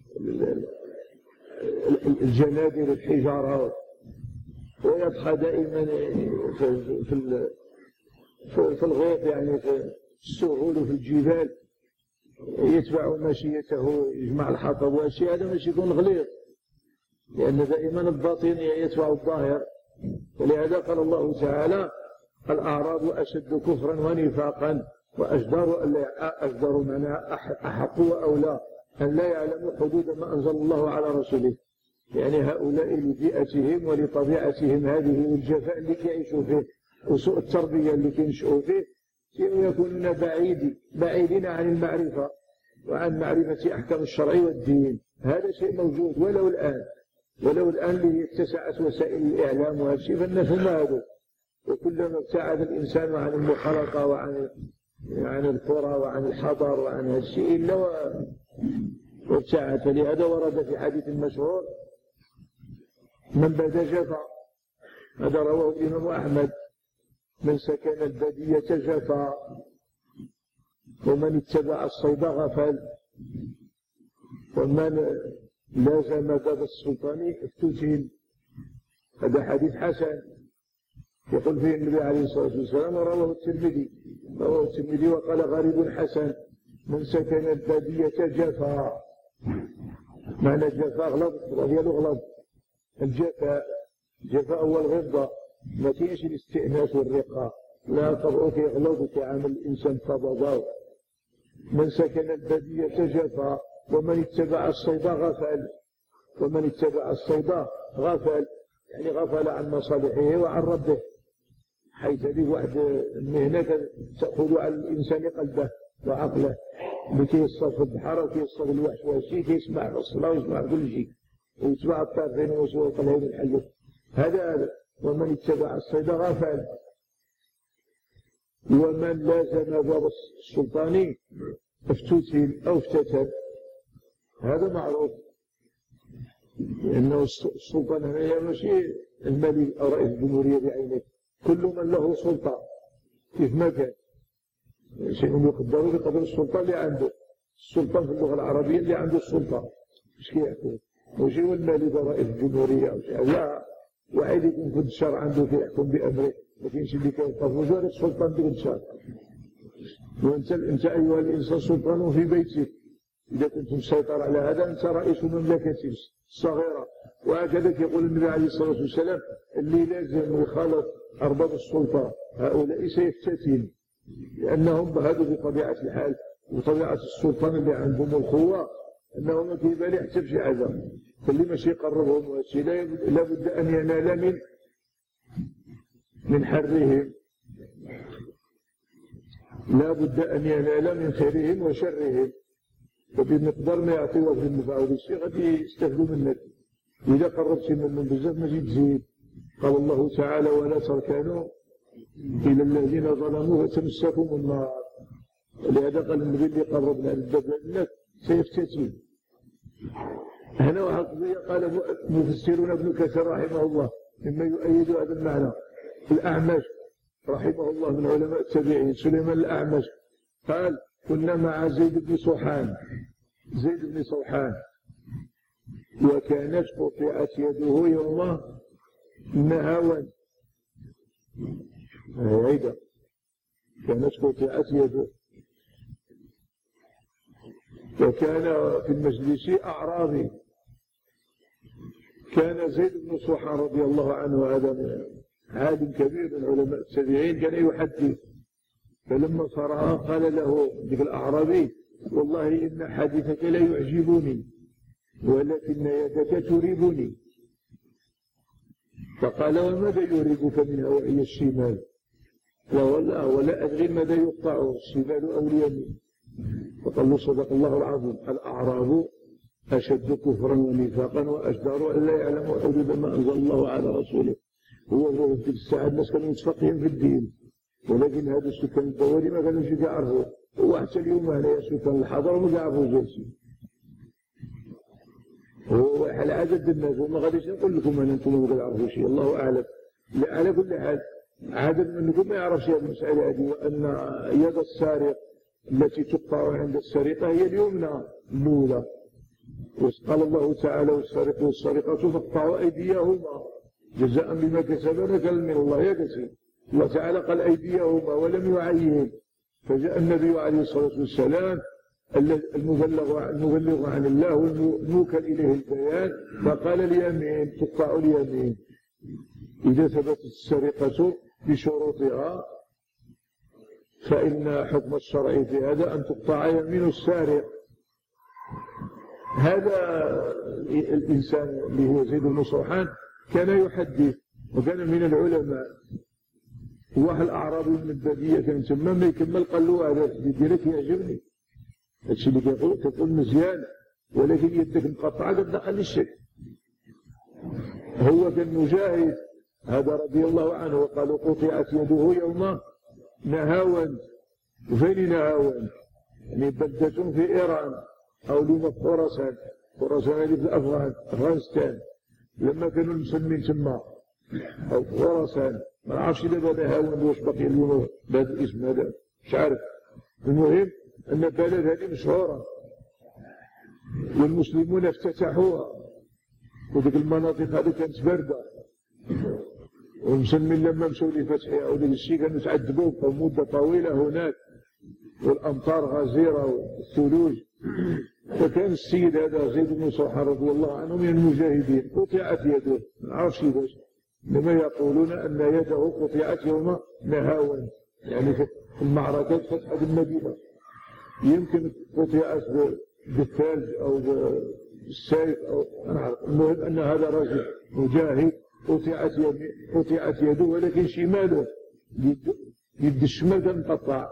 والجنادل والحجارات. ويبقى دائما في في في الغيط، يعني في السهول وفي الجبال، يتبع ماشيته، يجمع الحطب والشيء. هذا ماشي يكون غليظ، لأن دائما الباطن يتبع الظاهر. ولهذا قال الله تعالى: الأعراب أشد كفرا ونفاقا وأجدر أجدر معناها أحق وأولى أن لا يعلموا حدود ما أنزل الله على رسوله. يعني هؤلاء لبيئتهم ولطبيعتهم هذه والجفاء اللي كيعيشوا فيه وسوء التربية اللي كينشئوا فيه، يكونون بعيد بعيدين عن المعرفة وعن معرفة أحكام الشرع والدين. هذا شيء موجود ولو الآن، ولو الآن اللي اتسعت وسائل الإعلام وهذا الشيء، فالناس هم هذول. وكلما ابتعد الإنسان عن المخالطة وعن عن القرى وعن الحضر وعن هذا الشيء إلا وابتعد. فلهذا ورد في حديث مشهور: من بدا جفا. هذا رواه الإمام أحمد: من سكن البادية جفا، ومن اتبع الصيد غفل، ومن لازم باب السلطان افتتن. هذا حديث حسن يقول فيه النبي عليه الصلاة والسلام، ورواه الترمذي رواه الترمذي وقال: غريب حسن: من سكن البادية جفا. معنى جفا غلط، ديالو غلط. الجفاء جفاء هو الغضة، ما كاينش الاستئناس والرقة، لا طبعك يغلط وكيعامل الإنسان فضضاء. من سكن البادية جفا، ومن اتبع الصيد غفل. ومن اتبع الصيد غفل يعني غفل عن مصالحه وعن ربه، حيث هذه واحد المهنة تأخذ على الإنسان قلبه وعقله، اللي كيصطاد في البحر وكيصطاد الوحش والشيء، كيسمع الصلاة ويسمع كل شيء ويتبع الطرفين وسوق الهيد الحية. هذا هذا ومن اتبع الصيد غفل. ومن لازم باب السلطان افتتن أو افتتن. هذا معروف، لأنه السلطان هنا ماشي الملك أو رئيس الجمهورية بعينه، كل من له سلطة كيف ما كان. شيء يقدروا بقدر السلطة اللي عنده. السلطان في اللغة العربية اللي عنده السلطة مش كيحكم، ماشي هو الملك أو رئيس الجمهورية أو شيء. لا، واحد يكون في الشرع عنده كيحكم بأمره، ما كاينش اللي كيوقف وجود السلطان ديال الشرع. وأنت أنت أيها الإنسان سلطان في بيتك، إذا كنت مسيطر على هذا أنت رئيس مملكة صغيرة. وهكذا يقول النبي عليه الصلاة والسلام: اللي لازم يخالط أرباب السلطة هؤلاء سيفتتن، لأنهم هذا بطبيعة الحال وطبيعة السلطان اللي عندهم القوة، أنهم ما كيبالي حتى بشي حاجة، فاللي ماشي يقربهم وهادشي لابد أن ينال من من حرهم، لابد أن ينال من خيرهم وشرهم، وبمقدار ما يعطيوه في النفع والشيء غادي يستفدوا منك. إذا قربت منهم بزاف ماشي تزيد. قال الله تعالى: ولا تركنوا إلى الذين ظلموا فتمسكم النار. ولهذا قال النبي: اللي قربنا للباب الناس سيفتتن. هنا واحد القضية قال مفسرون ابن كثير رحمه الله مما يؤيد هذا المعنى. الأعمش رحمه الله من علماء التابعين، سليمان الأعمش قال كنا مع زيد بن صوحان زيد بن صوحان وكانت قطعت يده يوم نهاوند هيدا كانت قطعت يده وكان في المجلس أعرابي كان زيد بن صوحان رضي الله عنه هذا عالم كبير من علماء التابعين كان يحدث فلما فرغ قال له ذلك الأعرابي والله إن حديثك لا يعجبني ولكن يدك تريبني فقال وماذا يريبك منها وهي الشمال لا والله ولا أدري ماذا يقطع الشمال أو اليمين فقال له صدق الله العظيم الأعراب أشد كفرا ونفاقا وأجدر أن لا يعلموا حدود ما أنزل الله على رسوله هو في الساعة الناس كانوا متفقهين في الدين ولكن هذا السكان البوادي ما كانوش يعرفوا وحتى اليوم هنا سكان الحضر ما يعرفوا جالسين هو على عدد الناس وما غاديش نقول لكم أن أنتم ما تعرفوا شيء الله أعلم على كل حال عدد منكم ما يعرفش هذه المسألة هذه وأن يد السارق التي تقطع عند السرقة هي اليمنى الأولى وقال الله تعالى والسارق والسارقة فاقطعوا أيديهما جزاء بما كسبا نكالا من الله يكسب الله تعالى قال أيديهما ولم يعين فجاء النبي عليه الصلاة والسلام المبلغ المبلغ عن الله والموكل إليه البيان فقال اليمين تقطع اليمين إذا ثبتت السرقة بشروطها فإن حكم الشرع في هذا أن تقطع يمين السارق هذا الإنسان اللي هو زيد بن صوحان كان يحدث وكان من العلماء واحد الأعرابي من البادية كان تما ما يكمل قال له هذا الحديث ديالك يعجبني هادشي اللي كيقول كتقول مزيان ولكن يدك مقطعة قد دخل الشك هو كان مجاهد هذا رضي الله عنه وقالوا قطعت يده يوم نهاوند وفين نهاوند يعني بلدة في إيران أو لما في خراسان خراسان هذه في أفغان أفغانستان لما كانوا المسلمين تما أو في خراسان ما نعرفش دابا نهاوند واش باقي اليوم بهذا الاسم هذا مش عارف المهم أن البلد هذه مشهورة والمسلمون افتتحوها وديك المناطق هذه كانت باردة والمسلمين لما مشوا لفتحها وديك الشيء كانوا يتعذبوا بقوا مدة طويلة هناك والأمطار غزيرة والثلوج فكان السيد هذا زيد بن صوحان رضي الله عنه من المجاهدين قطعت يده ما نعرفش كيفاش لما يقولون أن يده قطعت يوم نهاوند يعني في المعركة فتحت المدينة يمكن قطعت بالثلج أو بالسيف أو أنا عارف المهم أن هذا رجل مجاهد قطعت قطعت يده ولكن شماله يد الشمال كان مقطع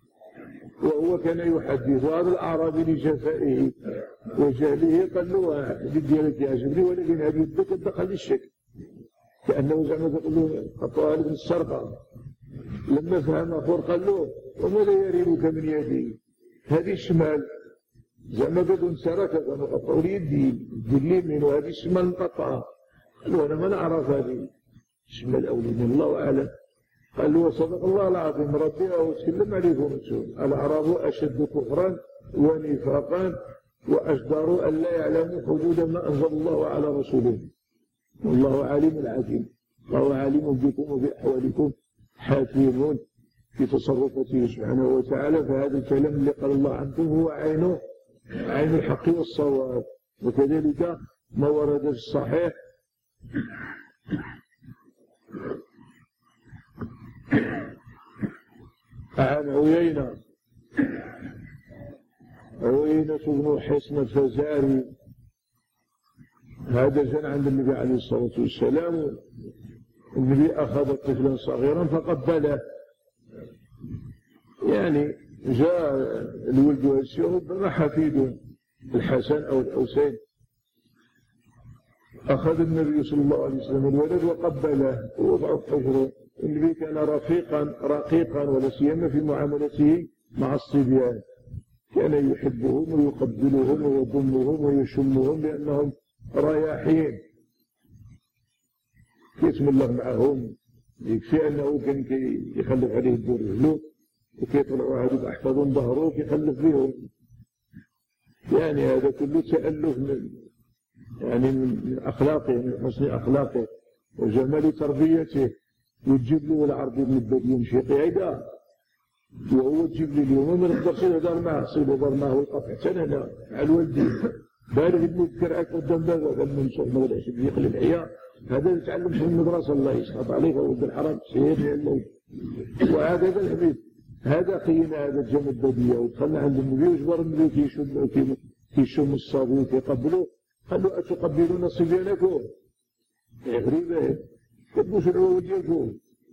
وهو كان يحدث وهذا الأعرابي لجفائه وجهله قال له الحديث ديالك يعجبني ولكن هذه يدك دخل الشك كأنه زعما تقول له قطعها لك السرقة لما فهم أخر قال له وماذا يريبك من يدي هذه الشمال زعما بدون انسركت أنا قطعوا لي يدي يدي اليمين وهذه الشمال مقطعة قال له أنا ما نعرف هذه الشمال أو اليمين الله أعلم قال له صدق الله العظيم ربي أو تكلم عليكم الأعراب أشد كفرا ونفاقا وأجدر أن لا يعلموا حدود ما أنزل الله على رسوله والله عليم عليم الله عليم بكم وبأحوالكم حكيم في تصرفاته سبحانه وتعالى فهذا الكلام اللي قال الله عنكم هو عين عين الحق والصواب وكذلك ما ورد في الصحيح عن عيينة عيينة بن حصن الفزاري هذا جاء عند النبي عليه الصلاة والسلام النبي أخذ طفلا صغيرا فقبله يعني جاء الولد والشيخ بما حفيده الحسن أو الحسين أخذ النبي صلى الله عليه وسلم الولد وقبله ووضعه في حجره النبي كان رفيقا رقيقا ولا سيما في معاملته مع الصبيان كان يحبهم ويقبلهم ويضمهم ويشمهم لأنهم رياحين يتملغ معهم يكفي أنه كان يخلف عليه الدور رجله وكيطلعوا هذوك يحفظون ظهره وكيخلف بهم. يعني هذا كله تألف من يعني من أخلاقه، من حسن أخلاقه وجمال تربيته. وتجيب له العربي من البدي يمشي قاعدة، وهو تجيب لي اليوم ما نقدرش نهضر معاه، صيب نهضر معاه ويقف حتى هنا مع الوالدين بالغ المذكر قدام بابا لما نشوف ما غاديش يقلب العيا. هذا يتعلم في المدرسة الله يسخط عليه ولد الحرام سير الله. وهذا الحبيب هذا خينا هذا الجمع البدية ودخلنا عند النبي وجبر النبي كيشم كيشم الصابون وكيقبلوه. قالوا أتقبلون صبيانكم؟ غريبة كبوش العوض ديالكم.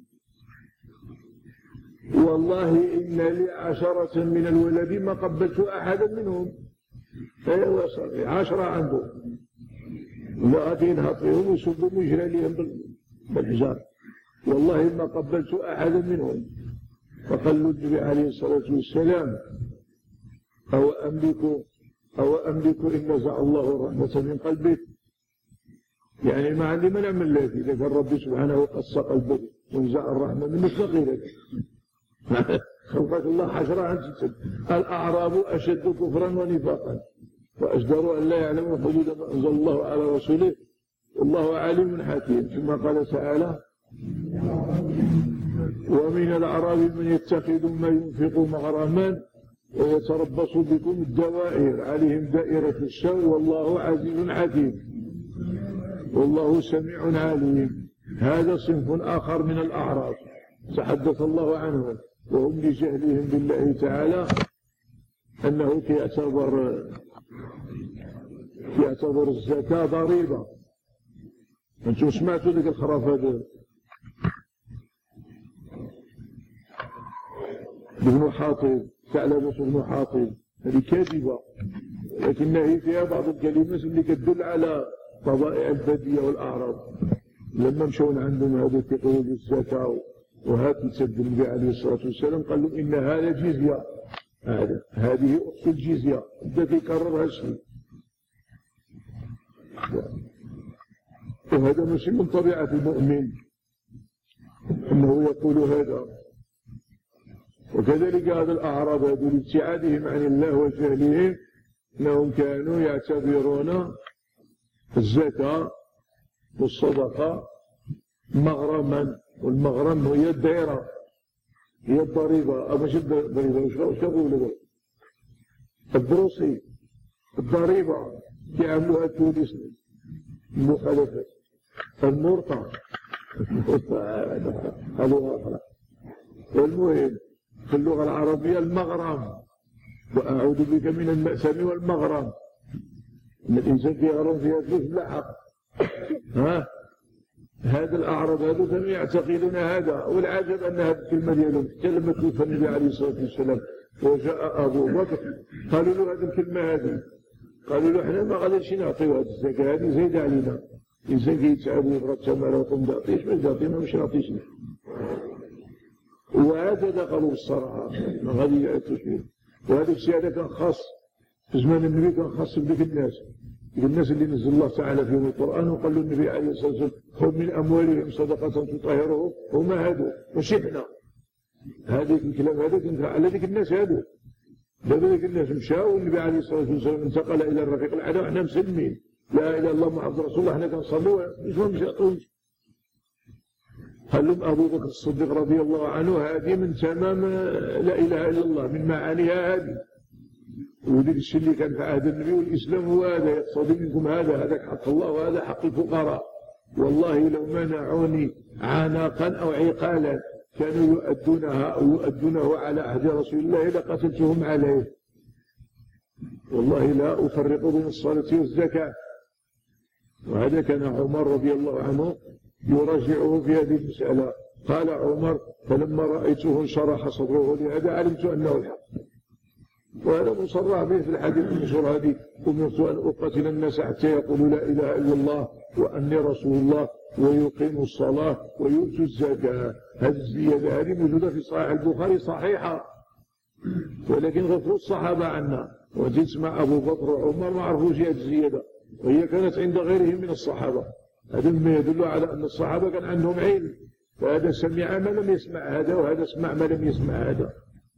والله إن لي عشرة من الولد ما قبلت أحدا منهم. أيوة صافي عشرة عنده ما غادي ينهض فيهم ويصبهم ويجري عليهم بالحجار. والله ما قبلت أحدا منهم. فقال له النبي عليه الصلاة والسلام أو أملك أو أملك إن نزع الله الرحمة من قلبك. يعني ما عندي ما نعمل لك إذا كان ربي سبحانه قص قلبك ونزع الرحمة منك فقيرك. خلقك الله حشرة عن ستة. الأعراب أشد كفرا ونفاقا وأجدر أن لا يعلموا حدود ما أنزل الله على رسوله والله عليم حكيم. ثم قال تعالى ومن الأعراب من يتخذ ما ينفق مغرما ويتربص بكم الدوائر عليهم دائرة السوء والله عزيز حكيم والله سميع عليم. هذا صنف آخر من الأعراب تحدث الله عنهم وهم لجهلهم بالله تعالى أنه يعتبر يعتبر الزكاة ضريبة. أنتم سمعتوا ذلك الخرافات ابن حاطب ثعلبة بن حاطب هذه كاذبة لكنها فيها بعض الكلمات اللي تدل على طبائع البادية والأعراب. لما مشون عندهم هذا يقولوا بالزكاة وهات يسد النبي عليه الصلاة والسلام قال لهم إن هذا جزية. هذا هذه أصل الجزية بدأ يكررها الشيء. وهذا مش من طبيعة المؤمن أنه يقول هذا. وكذلك هذا الأعراب هذو لابتعادهم عن الله وجهلهم أنهم كانوا يعتبرون الزكاة والصدقة مغرما. والمغرم هي الدائرة هي الضريبة. مش الضريبة وش كقولوا الدروسي الضريبة يعملوها التونس المخالفة المرطة هذا أخرى. والمهم في اللغة العربية المغرم. وأعوذ بك من المأسم والمغرم إن الإنسان يغرم فيها فلوس بلا حق. ها هذا الأعراب هذو كانوا يعتقدون هذا. والعجب أن هذه الكلمة ديالهم حتى لما توفى النبي عليه الصلاة والسلام وجاء أبو بكر قالوا له هذه الكلمة هذه قالوا له احنا ما غاديش نعطيو هذه الزكاة هذه زايدة علينا. الإنسان كيتعب ويبغى التمر ويقوم تعطيش ما تعطينا مش نعطيش. وهذا دخلوا بالصراحة ما غادي يعطوش فيه. وهذا الشيء هذا كان خاص في زمان النبي كان خاص بذيك الناس الناس اللي نزل الله تعالى فيهم القرآن وقال له النبي عليه الصلاة والسلام خذ من أموالهم صدقة تطهرهم هما هادو مش إحنا. هذه الكلام هذا كان على ذيك الناس هادو. دابا ذيك الناس مشاو والنبي عليه الصلاة والسلام انتقل إلى الرفيق الأعلى وإحنا مسلمين لا إله إلا الله محمد رسول الله إحنا كنصلوا مش ما يعطونش. قال لهم أبو بكر الصديق رضي الله عنه هذه من تمام لا إله إلا الله من معانيها هذه. وذلك الشيء اللي كان في عهد النبي والإسلام هو هذا يقتضي منكم هذا هذا حق الله وهذا حق الفقراء. والله لو منعوني عناقا أو عقالا كانوا يؤدونها أو يؤدونه على عهد رسول الله لقتلتهم عليه. والله لا أفرق بين الصلاة والزكاة. وهذا كان عمر رضي الله عنه يراجعه في هذه المسألة. قال عمر فلما رأيته انشرح صدره لهذا علمت أنه الحق. وهذا مصرح به في الحديث المشهور هذه أمرت أن أقاتل الناس حتى يقولوا لا إله إلا الله وأني رسول الله ويقيموا الصلاة ويؤتوا الزكاة. هذه الزيادة هذه موجودة في صحيح البخاري صحيحة ولكن غفلوا الصحابة عنا. وتسمع أبو بكر وعمر ما عرفوش هذه الزيادة وهي كانت عند غيرهم من الصحابة. هذا مما يدل على أن الصحابة كان عندهم علم. فهذا سمع ما لم يسمع هذا وهذا سمع ما لم يسمع هذا.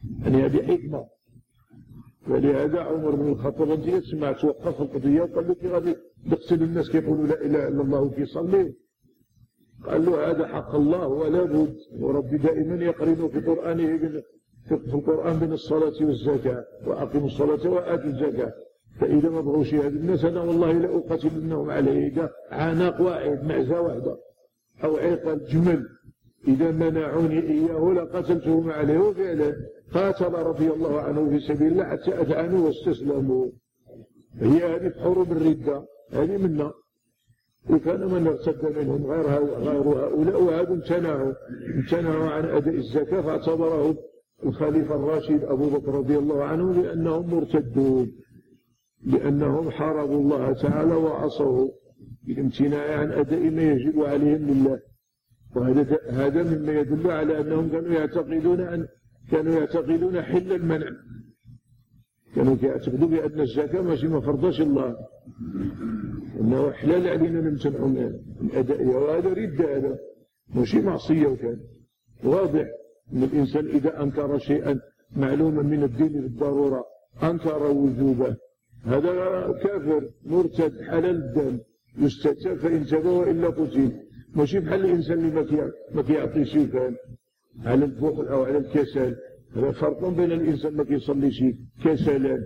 يعني هذه حكمة. ولهذا عمر بن الخطاب أنت تسمع توقف القضية وقال له كي غادي تقتل الناس كيقولوا لا إله إلا الله وكيصلي، قال له هذا حق الله ولا بد، وربي دائما يقرن في قرآنه في القرآن بين الصلاة والزكاة، وأقيموا الصلاة وآتوا الزكاة، فإذا ما بغوش هذه الناس أنا والله لأقاتلنهم عليه، إذا عناق واحد معزة واحدة أو عقل جمل إذا منعوني إياه لقتلتهم عليه. وفعلا قاتل رضي الله عنه في سبيل الله حتى أذعنوا واستسلموا. هي هذه حروب الردة هذه منا، وكان من ارتد منهم غير هؤلاء، وهذا امتنعوا امتنعوا عن أداء الزكاة، فاعتبره الخليفة الراشد أبو بكر رضي الله عنه لأنهم مرتدون، لأنهم حاربوا الله تعالى وعصوه بالامتناع عن أداء ما يجب عليهم لله. وهذا هذا مما يدل على أنهم كانوا يعتقدون أن كانوا يعتقدون حل المنع، كانوا يعتقدون بأن الزكاة ماشي ما فرضش الله، إنه حلال علينا نمتنعوا من أدائها، وهذا ردة، هذا ماشي معصية. وكان واضح أن الإنسان إذا أنكر شيئا معلوما من الدين بالضرورة أنكر وجوبه، هذا كافر مرتد حلال الدم يستتاب فإن تاب وإلا قتل. ماشي بحال الإنسان اللي ما كيعطيش كان على البخل أو على الكسل، هذا فرق بين الإنسان ما كيصليش كسلا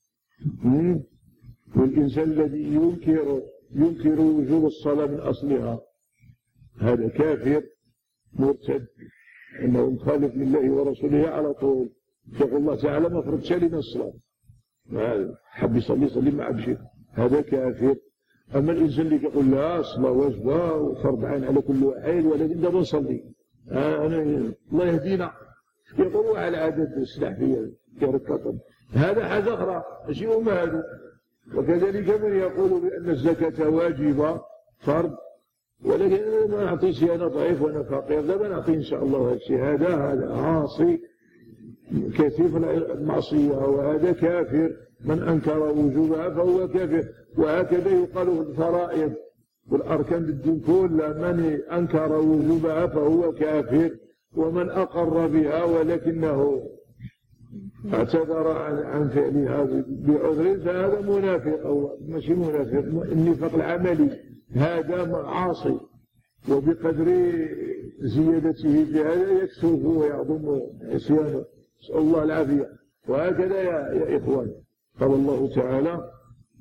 والإنسان الذي ينكر ينكر وجوب الصلاة من أصلها، هذا كافر مرتد أنه مخالف لله ورسوله على طول. يقول الله تعالى ما فرضش لنا الصلاة، حب يصلي يصلي ما عبش، هذا كافر. أما الإنسان اللي يقول لا الصلاة واجبة وفرض عين على كل واحد ولكن دابا نصلي، آه أنا الله يهدينا، يقولوا على عدد السلاح في الكتب، هذا حاجة أخرى ماشي هما هذا. وكذلك من يقول بأن الزكاة واجبة فرض ولكن ما نعطيش أنا ضعيف وأنا فقير، لا ما نعطي إن شاء الله هذا الشيء، هذا هذا عاصي كثير المعصية، وهذا كافر. من أنكر وجوبها فهو كافر. وهكذا يقال في الفرائض والأركان الدين كلها، من أنكر وجوبها فهو كافر، ومن أقر بها ولكنه اعتذر عن عن فعلها بعذر فهذا منافق، أو ماشي منافق، النفاق العملي، هذا عاصي، وبقدر زيادته في هذا يكثره ويعظم عصيانه، نسأل الله العافية. وهكذا يا, يا إخوان قال الله تعالى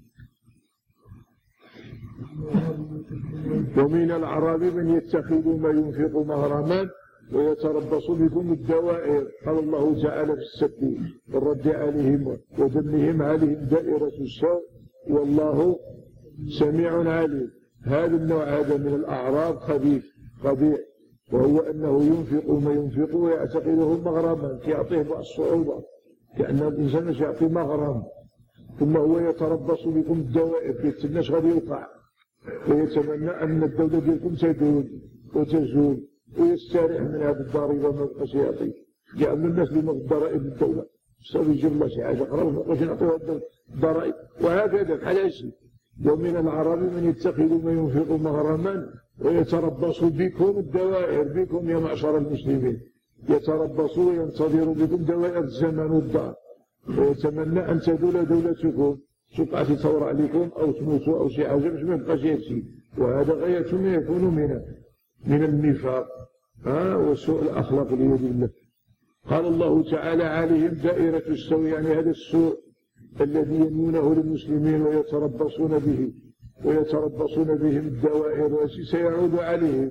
ومن الأعراب من يتخذ ما ينفق مغرما ويتربص بكم الدوائر. قال الله تعالى في السب والرد عليهم وذمهم عليهم دائرة السوء والله سميع عليم. هذا النوع هذا من الأعراب خبيث قبيح، وهو أنه ينفق ما ينفق ويعتقده مغرما، يعطيه بعض الصعوبة كأن الإنسان يعطي مغرم، ثم هو يتربص بكم الدوائر كيتسناش غادي يوقع، ويتمنى أن الدولة ديالكم تدول وتزول ويستريح من هذه الضريبة ما بقاش يعطي. جاء من الناس اللي في الضرائب الدولة صار يجيب الله شي حاجة أخرى وما بقاش نعطيوها الضرائب، وهكذا بحال هادشي. ومن العرب من يتخذ ما ينفق مغرما ويتربص بكم الدوائر، بكم يا معشر المسلمين، يتربص وينتظر بكم دوائر الزمن والدار، ويتمنى أن تدول دولتكم، تقع تثور عليكم أو تموتوا أو شي حاجة باش ما يبقاش يمشي. وهذا غاية ما يكون من من النفاق ها وسوء الأخلاق والعياذ بالله. قال الله تعالى عليهم دائرة السوء، يعني هذا السوء الذي ينمونه للمسلمين ويتربصون به ويتربصون بهم الدوائر سيعود عليهم،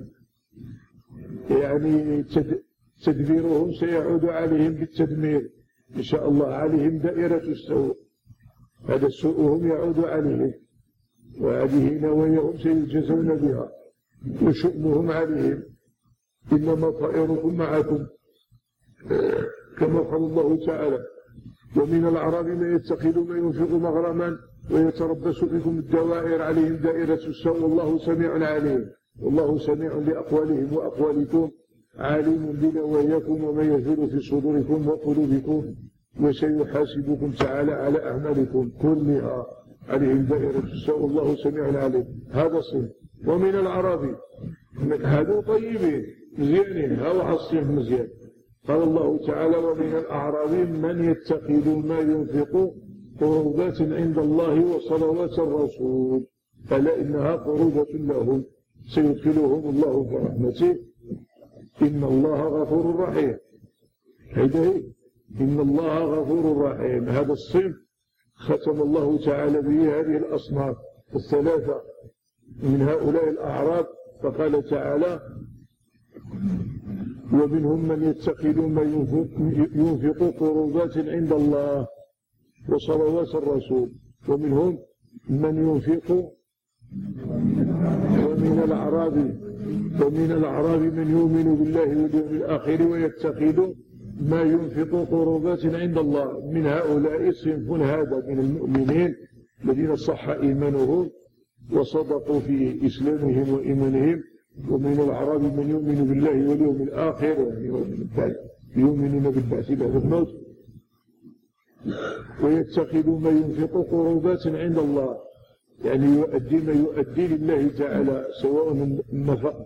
يعني تدبيرهم سيعود عليهم بالتدمير إن شاء الله. عليهم دائرة السوء، هذا السوء هم يعود عليهم، وهذه نواياهم سيجزون بها وشؤمهم عليهم. إنما طائركم معكم كما قال الله تعالى ومن الأعراب من يتخذ ما ينفق مغرما ويتربص بكم الدوائر عليهم دائرة السوء والله سميع عليم. والله سميع لأقوالهم وأقوالكم عالم بنواياكم وما يزول في صدوركم وقلوبكم وسيحاسبكم تعالى على أعمالكم كلها. عليهم دائرة السوء والله سميع عليم. هذا صنف. ومن العرب هذو طيبين مزيانين، هاو الصنف مزيان، قال الله تعالى: ومن الأعراب من يتخذ ما ينفق قربات عند الله وصلوات الرسول ألا إنها قربة لهم سيدخلهم الله في رحمته إن الله غفور رحيم. هذا إن الله غفور رحيم، هذا الصنف ختم الله تعالى به هذه الأصناف الثلاثة من هؤلاء الأعراب، فقال تعالى: ومنهم من يتخذ ما ينفق قربات عند الله وصلوات الرسول، ومنهم من ينفق ومن الأعراب ومن الأعراب من يؤمن بالله واليوم الآخر ويتخذ ما ينفق قربات عند الله. من هؤلاء صنف هذا من المؤمنين الذين صح إيمانهم وصدقوا في إسلامهم وإيمانهم، ومن الأعراب من يؤمن بالله واليوم الآخر يؤمنون بالبعث بعد الموت ويتخذ ما ينفق قربات عند الله، يعني يؤدي ما يؤدي لله تعالى، سواء النفق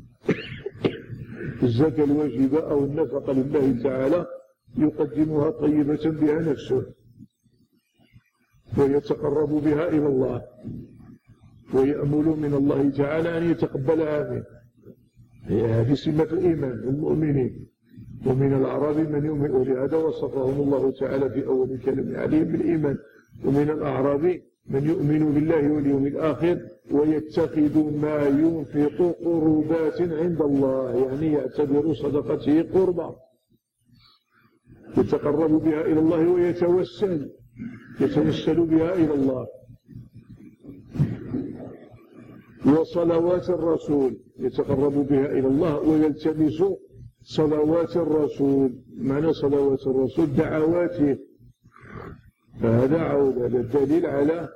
الزكاة الواجبة أو النفقة لله تعالى يقدمها طيبة بها نفسه ويتقرب بها إلى الله ويأمل من الله تعالى أن يتقبلها منه. هذه سمة الإيمان المؤمنين. ومن الأعراب من يؤمن، ولهذا وصفهم الله تعالى في أول كلمة عليهم بالإيمان: ومن الأعراب من يؤمن بالله واليوم الآخر ويتخذ ما ينفق قربات عند الله، يعني يعتبر صدقته قربة يتقرب بها إلى الله ويتوسل يتوسل بها إلى الله. وصلوات الرسول يتقرب بها إلى الله ويلتمس صلوات الرسول. معنى صلوات الرسول دعواته، فهذا عود هذا الدليل على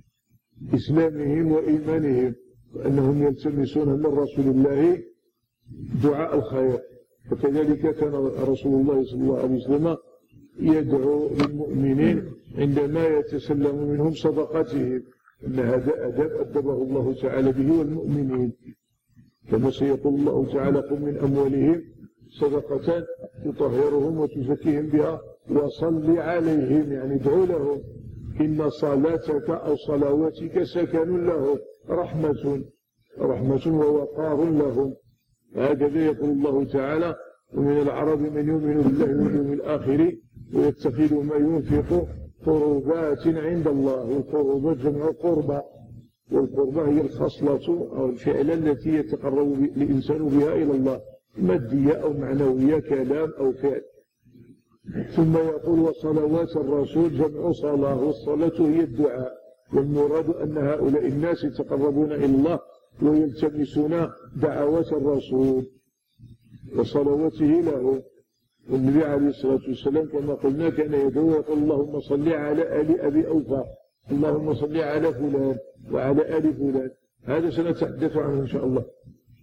إسلامهم وإيمانهم، وأنهم يلتمسون من رسول الله دعاء الخير. فكذلك كان رسول الله صلى الله عليه وسلم يدعو للمؤمنين عندما يتسلم منهم صدقاتهم، أن هذا أدب أدبه الله تعالى به والمؤمنين، كما سيقول الله تعالى: قل من أموالهم صدقة تطهرهم وتزكيهم بها وصل عليهم، يعني ادعو لهم، إن صلاتك أو صلواتك سكن لهم، رحمة رحمة ووقار لهم. هكذا يقول الله تعالى: ومن العرب من يؤمن بالله واليوم الآخر ويتخذ ما ينفق قربات عند الله. والقربات جمع قربة، والقربة هي الخصلة أو الفعل التي يتقرب الإنسان بها إلى الله، مادية أو معنوية، كلام أو فعل. ثم يقول: وصلوات الرسول جمع صلاة، والصلاة هي الدعاء، والمراد أن هؤلاء الناس يتقربون إلى الله ويلتمسون دعوات الرسول وصلواته له. والنبي عليه الصلاة والسلام كما قلنا كان يدعو يقول: اللهم صل على آل أبي أوفى، اللهم صل على فلان وعلى آل فلان. هذا سنتحدث عنه إن شاء الله.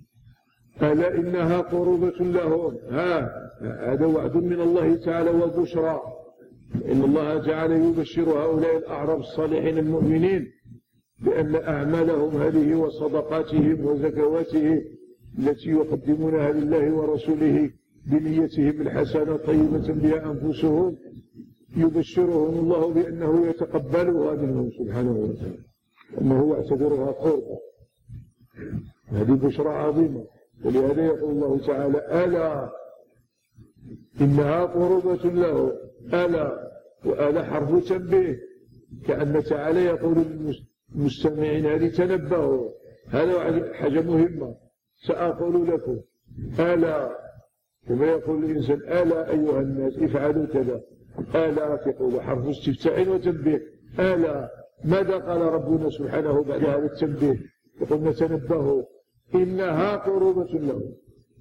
ألا إنها قربة لهم، ها هذا وعد من الله تعالى وبشرى، إن الله تعالى يبشر هؤلاء الأعراب الصالحين المؤمنين بأن أعمالهم هذه وصدقاتهم وزكواتهم التي يقدمونها لله ورسوله بنيتهم الحسنة طيبة بها أنفسهم، يبشرهم الله بأنه يتقبلها منهم سبحانه وتعالى، أنه يعتبرها قربة. هذه بشرى عظيمة. ولهذا يقول الله تعالى: ألا إنها قربة له. ألا، وألا حرف تنبيه، كأن تعالى يقول للمستمعين: هذه تنبهوا، هذا حاجة مهمة سأقول لكم. ألا، كما يقول الإنسان: ألا أيها الناس افعلوا كذا. ألا تقول حرف استفتاء وتنبيه. ألا، ماذا قال ربنا سبحانه بعد هذا التنبيه؟ يقول: نتنبهوا إنها قربة له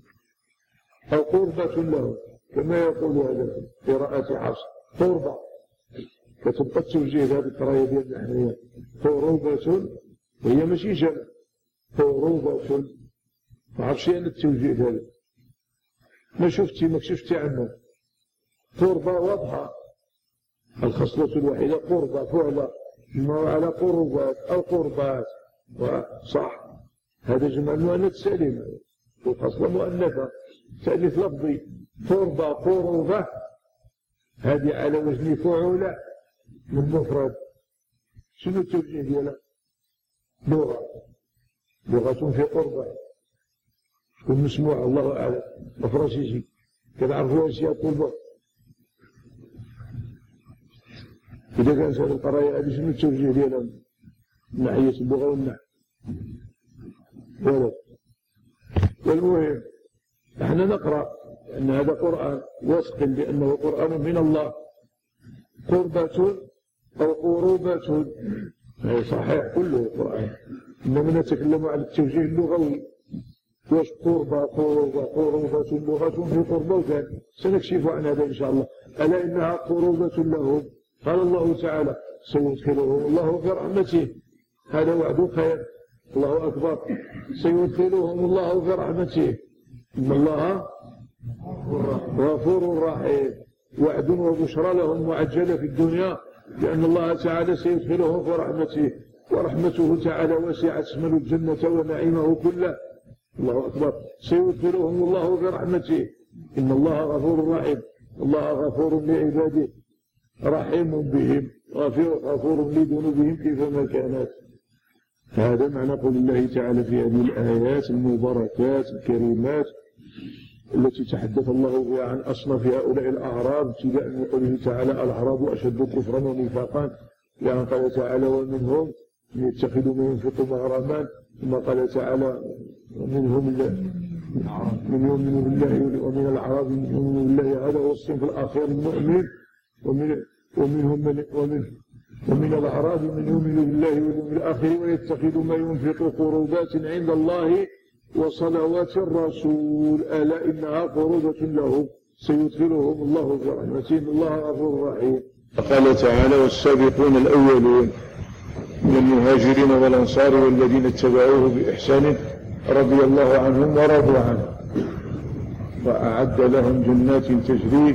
أو قربة له، كما يقول هذا في قراءة عصر قربة، كتبقى التوجيه هذه القراية ديال النحوية قربة، وهي ماشي جمع، قربة. ما عرفتش أنا التوجيه هذا، ما شفتي ما شفتي عنه. قربة واضحة، الخصلة الوحيدة قربة فعلة، جمعوا على قربات أو قربات، صح. هذا جمع مؤنث سالم، والخصلة مؤنثة، تأنيث لفظي، قربة قربة هذه على وزن فعولة من مفرد. شنو التوجيه ديالها؟ لغة لغة في قربة تكون مسموعة الله أعلم. الفرنسيسي كتعرفوا أشياء طلبة. إذا كان سأل القراية هذه شنو التوجيه ديالها من ناحية اللغة والنحو؟ ولا. والمهم نحن نقرأ أن هذا قرآن واثق بأنه قرآن من الله. قربة أو قروبة هذا صحيح كله قرآن، إنما نتكلم عن التوجيه اللغوي. واش قربة قروبة قروبة لغة في قربة وكان سنكشف عن هذا إن شاء الله. ألا إنها قروبة لهم. قال الله تعالى سيدخلهم الله في رحمته، هذا وعد خير. الله أكبر. سيدخلهم الله في رحمته إن الله غفور رحيم. وعد وبشرى لهم معجلة في الدنيا لأن الله تعالى سيدخلهم في رحمته، ورحمته تعالى وسعت تشمل الجنة ونعيمه كله. الله أكبر. سيدخلهم الله في رحمته إن الله غفور رحيم. الله غفور لعباده رحيم بهم غفور لذنوبهم كيفما كانت. هذا معنى قول الله تعالى في هذه الآيات المباركات الكريمات التي تحدث الله بها عن أصناف هؤلاء الأعراب، ابتداء من قوله تعالى الأعراب أشد كفرا ونفاقا، يعني قال تعالى ومنهم يتخذ من ينفق مغرما، ثم قال تعالى ومنهم من يؤمن بالله ومن الأعراب من يؤمن بالله. هذا هو الصنف الأخير المؤمن. ومن ومنهم من ومن ومن الأعراب من يؤمن بالله واليوم الآخر ويتخذ ما ينفق قربات عند الله وصلوات الرسول ألا إنها قربة لهم سيدخلهم الله في رحمته إن الله غفور رحيم. قال تعالى والسابقون الأولون من المهاجرين والأنصار والذين اتبعوه بإحسان رضي الله عنهم ورضوا عنه وأعد لهم جنات تجري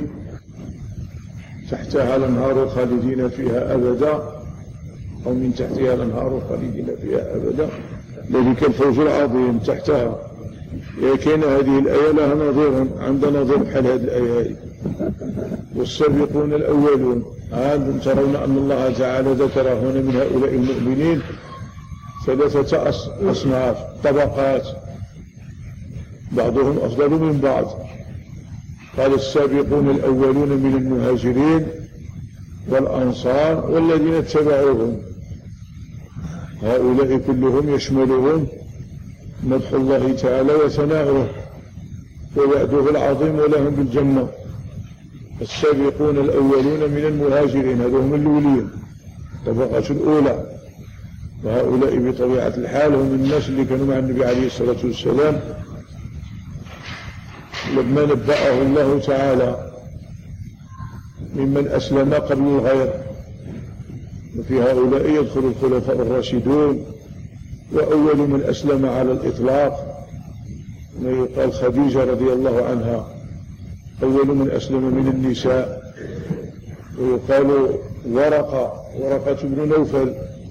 تحتها الأنهار خالدين فيها أبدا أو من تحتها الأنهار خالدين فيها أبدا. ذلك الفوز العظيم تحتها. كاين هذه الآية لها نظير، عندنا نظير بحال هذه الآية. والسابقون الأولون أنتم ترون أن الله تعالى ذكر هنا من هؤلاء المؤمنين ثلاثة أصناف طبقات بعضهم أفضل من بعض. قال السابقون الأولون من المهاجرين والأنصار والذين اتبعوهم، هؤلاء كلهم يشملهم مدح الله تعالى وثناؤه ووعده العظيم ولهم بالجنة. السابقون الأولون من المهاجرين هذا هم الأولين الطبقة الأولى، وهؤلاء بطبيعة الحال هم الناس اللي كانوا مع النبي عليه الصلاة والسلام لما نبأه الله تعالى ممن أسلم قبل الغير. وفي هؤلاء يدخل الخلفاء الراشدون، وأول من أسلم على الإطلاق ما يقال خديجة رضي الله عنها أول من أسلم من النساء، ويقال ورقة ورقة بن نوفل.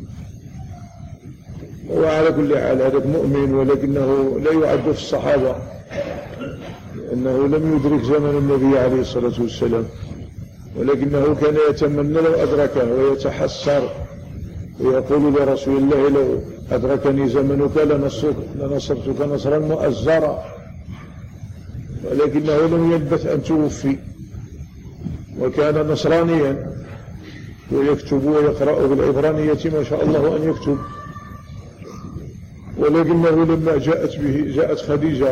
وعلى كل حال هذا مؤمن ولكنه لا يعد في الصحابة لأنه لم يدرك زمن النبي عليه الصلاة والسلام، ولكنه كان يتمنى لو أدركه ويتحسر ويقول لرسول الله لو أدركني زمنك لنصرتك نصرا مؤزرا، ولكنه لم يلبث أن توفي وكان نصرانيا ويكتب ويقرأ بالعبرانية ما شاء الله أن يكتب. ولكنه لما جاءت به جاءت خديجة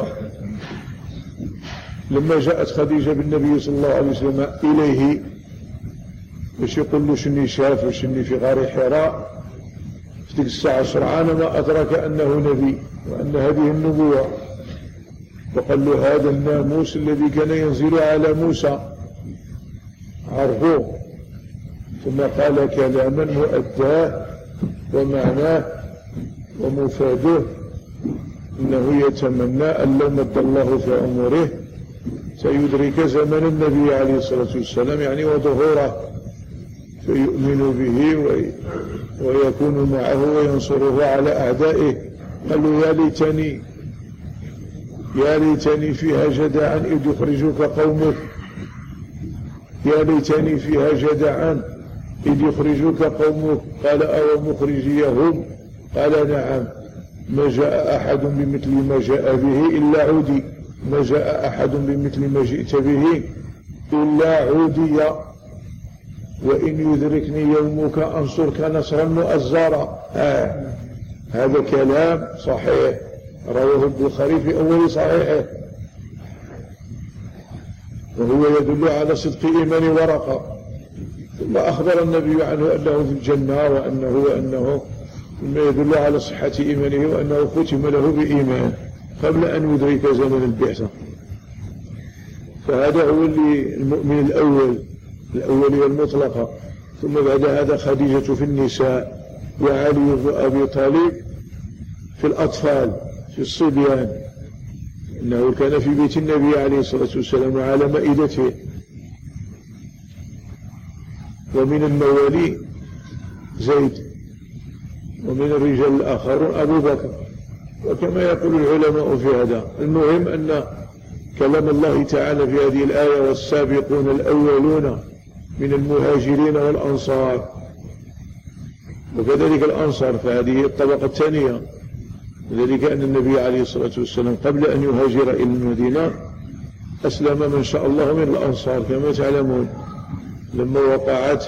لما جاءت خديجة بالنبي صلى الله عليه وسلم إليه باش يقول له شني شاف وشني في غار حراء، في تلك الساعة سرعان ما أدرك أنه نبي وأن هذه النبوة، وقال له هذا الناموس الذي كان ينزل على موسى عرفوه. ثم قال كلاما مؤداه ومعناه ومفاده إنه يتمنى أن لو مد الله في عمره سيدرك زمن النبي عليه الصلاة والسلام يعني وظهوره فيؤمن به ويكون معه وينصره على أعدائه. قال له يا ليتني يا ليتني فيها جدعا إذ يخرجك قومك يا ليتني فيها جدعا إذ يخرجك قومك قال أو مخرجيهم قال نعم ما جاء أحد بمثل ما جاء به إلا عودي ما جاء أحد بمثل ما جئت به إلا عودي وإن يدركني يومك أنصرك نصرا مؤزرا. آه. هذا كلام صحيح رواه البخاري في أول صحيحه، وهو يدل على صدق إيمان ورقة. ثم أخبر النبي عنه أنه في الجنة وأنه وأنه ثم يدل على صحة إيمانه وأنه ختم له بإيمان قبل أن يدرك زمن البعثة. فهذا هو اللي المؤمن الأول الأولية المطلقة. ثم بعد هذا خديجة في النساء، وعلي بن أبي طالب في الأطفال في الصبيان، إنه كان في بيت النبي عليه الصلاة والسلام وعلى مائدته. ومن الموالي زيد، ومن الرجال الآخرون أبو بكر، وكما يقول العلماء في هذا. المهم أن كلام الله تعالى في هذه الآية والسابقون الأولون من المهاجرين والأنصار، وكذلك الأنصار، فهذه الطبقة الثانية. وذلك أن النبي عليه الصلاة والسلام قبل أن يهاجر إلى المدينة أسلم من شاء الله من الأنصار كما تعلمون. لما وقعت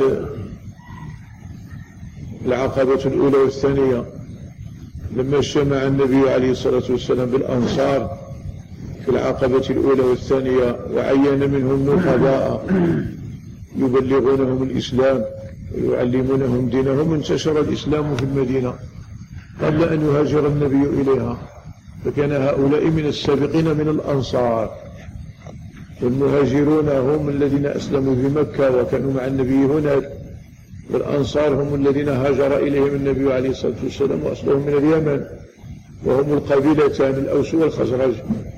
العقبة الأولى والثانية، لما اجتمع النبي عليه الصلاة والسلام بالأنصار في العقبة الأولى والثانية وعين منهم نقباء يبلغونهم الإسلام ويعلمونهم دينهم، انتشر الإسلام في المدينة قبل أن يهاجر النبي إليها. فكان هؤلاء من السابقين من الأنصار، والمهاجرون هم الذين أسلموا في مكة وكانوا مع النبي هناك، والأنصار هم الذين هاجر إليهم النبي عليه الصلاة والسلام وأصلهم من اليمن، وهم القبيلتان الأوس والخزرج.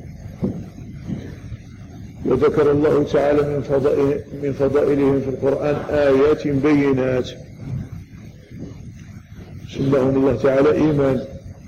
وذكر الله تعالى من فضائل من فضائلهم في القرآن آيات بينات سماهم الله تعالى إيمان.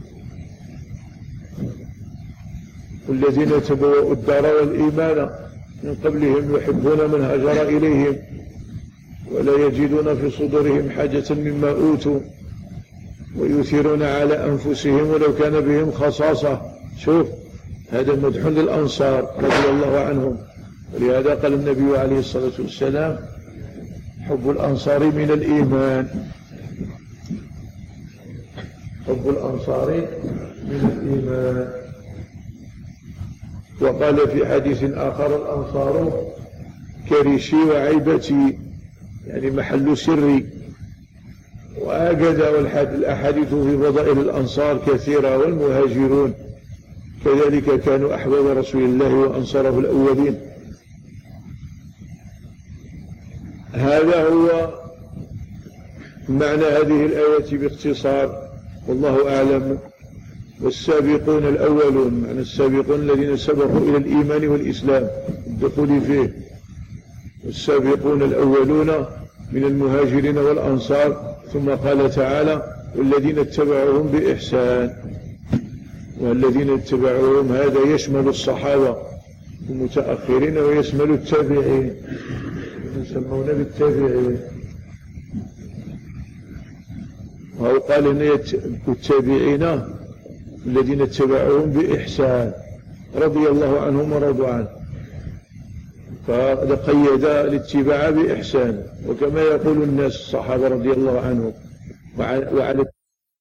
والذين تبوأوا الدار والإيمان من قبلهم يحبون من هاجر إليهم ولا يجدون في صدورهم حاجة مما أوتوا ويؤثرون على أنفسهم ولو كان بهم خصاصة. شوف هذا مدح للأنصار رضي الله عنهم. ولهذا قال النبي عليه الصلاة والسلام حب الأنصار من الإيمان، حب الأنصار من الإيمان. وقال في حديث آخر الأنصار كرشي وعيبتي، يعني محل سري. وهكذا والأحاديث في فضائل الأنصار كثيرة، والمهاجرون كذلك كانوا أحباب رسول الله وأنصاره الأولين. هذا هو معنى هذه الآية باختصار، والله أعلم. والسابقون الأولون معنى السابقون الذين سبقوا إلى الإيمان والإسلام الدخول فيه، والسابقون الأولون من المهاجرين والأنصار. ثم قال تعالى والذين اتبعوهم بإحسان، والذين اتبعوهم هذا يشمل الصحابة المتأخرين ويشمل التابعين يسمون بالتابعين. وهو قال إن التابعين الذين اتبعوهم بإحسان رضي الله عنهم ورضوا عنه، فقيد الاتباع بإحسان، وكما يقول الناس الصحابة رضي الله عنهم وعلى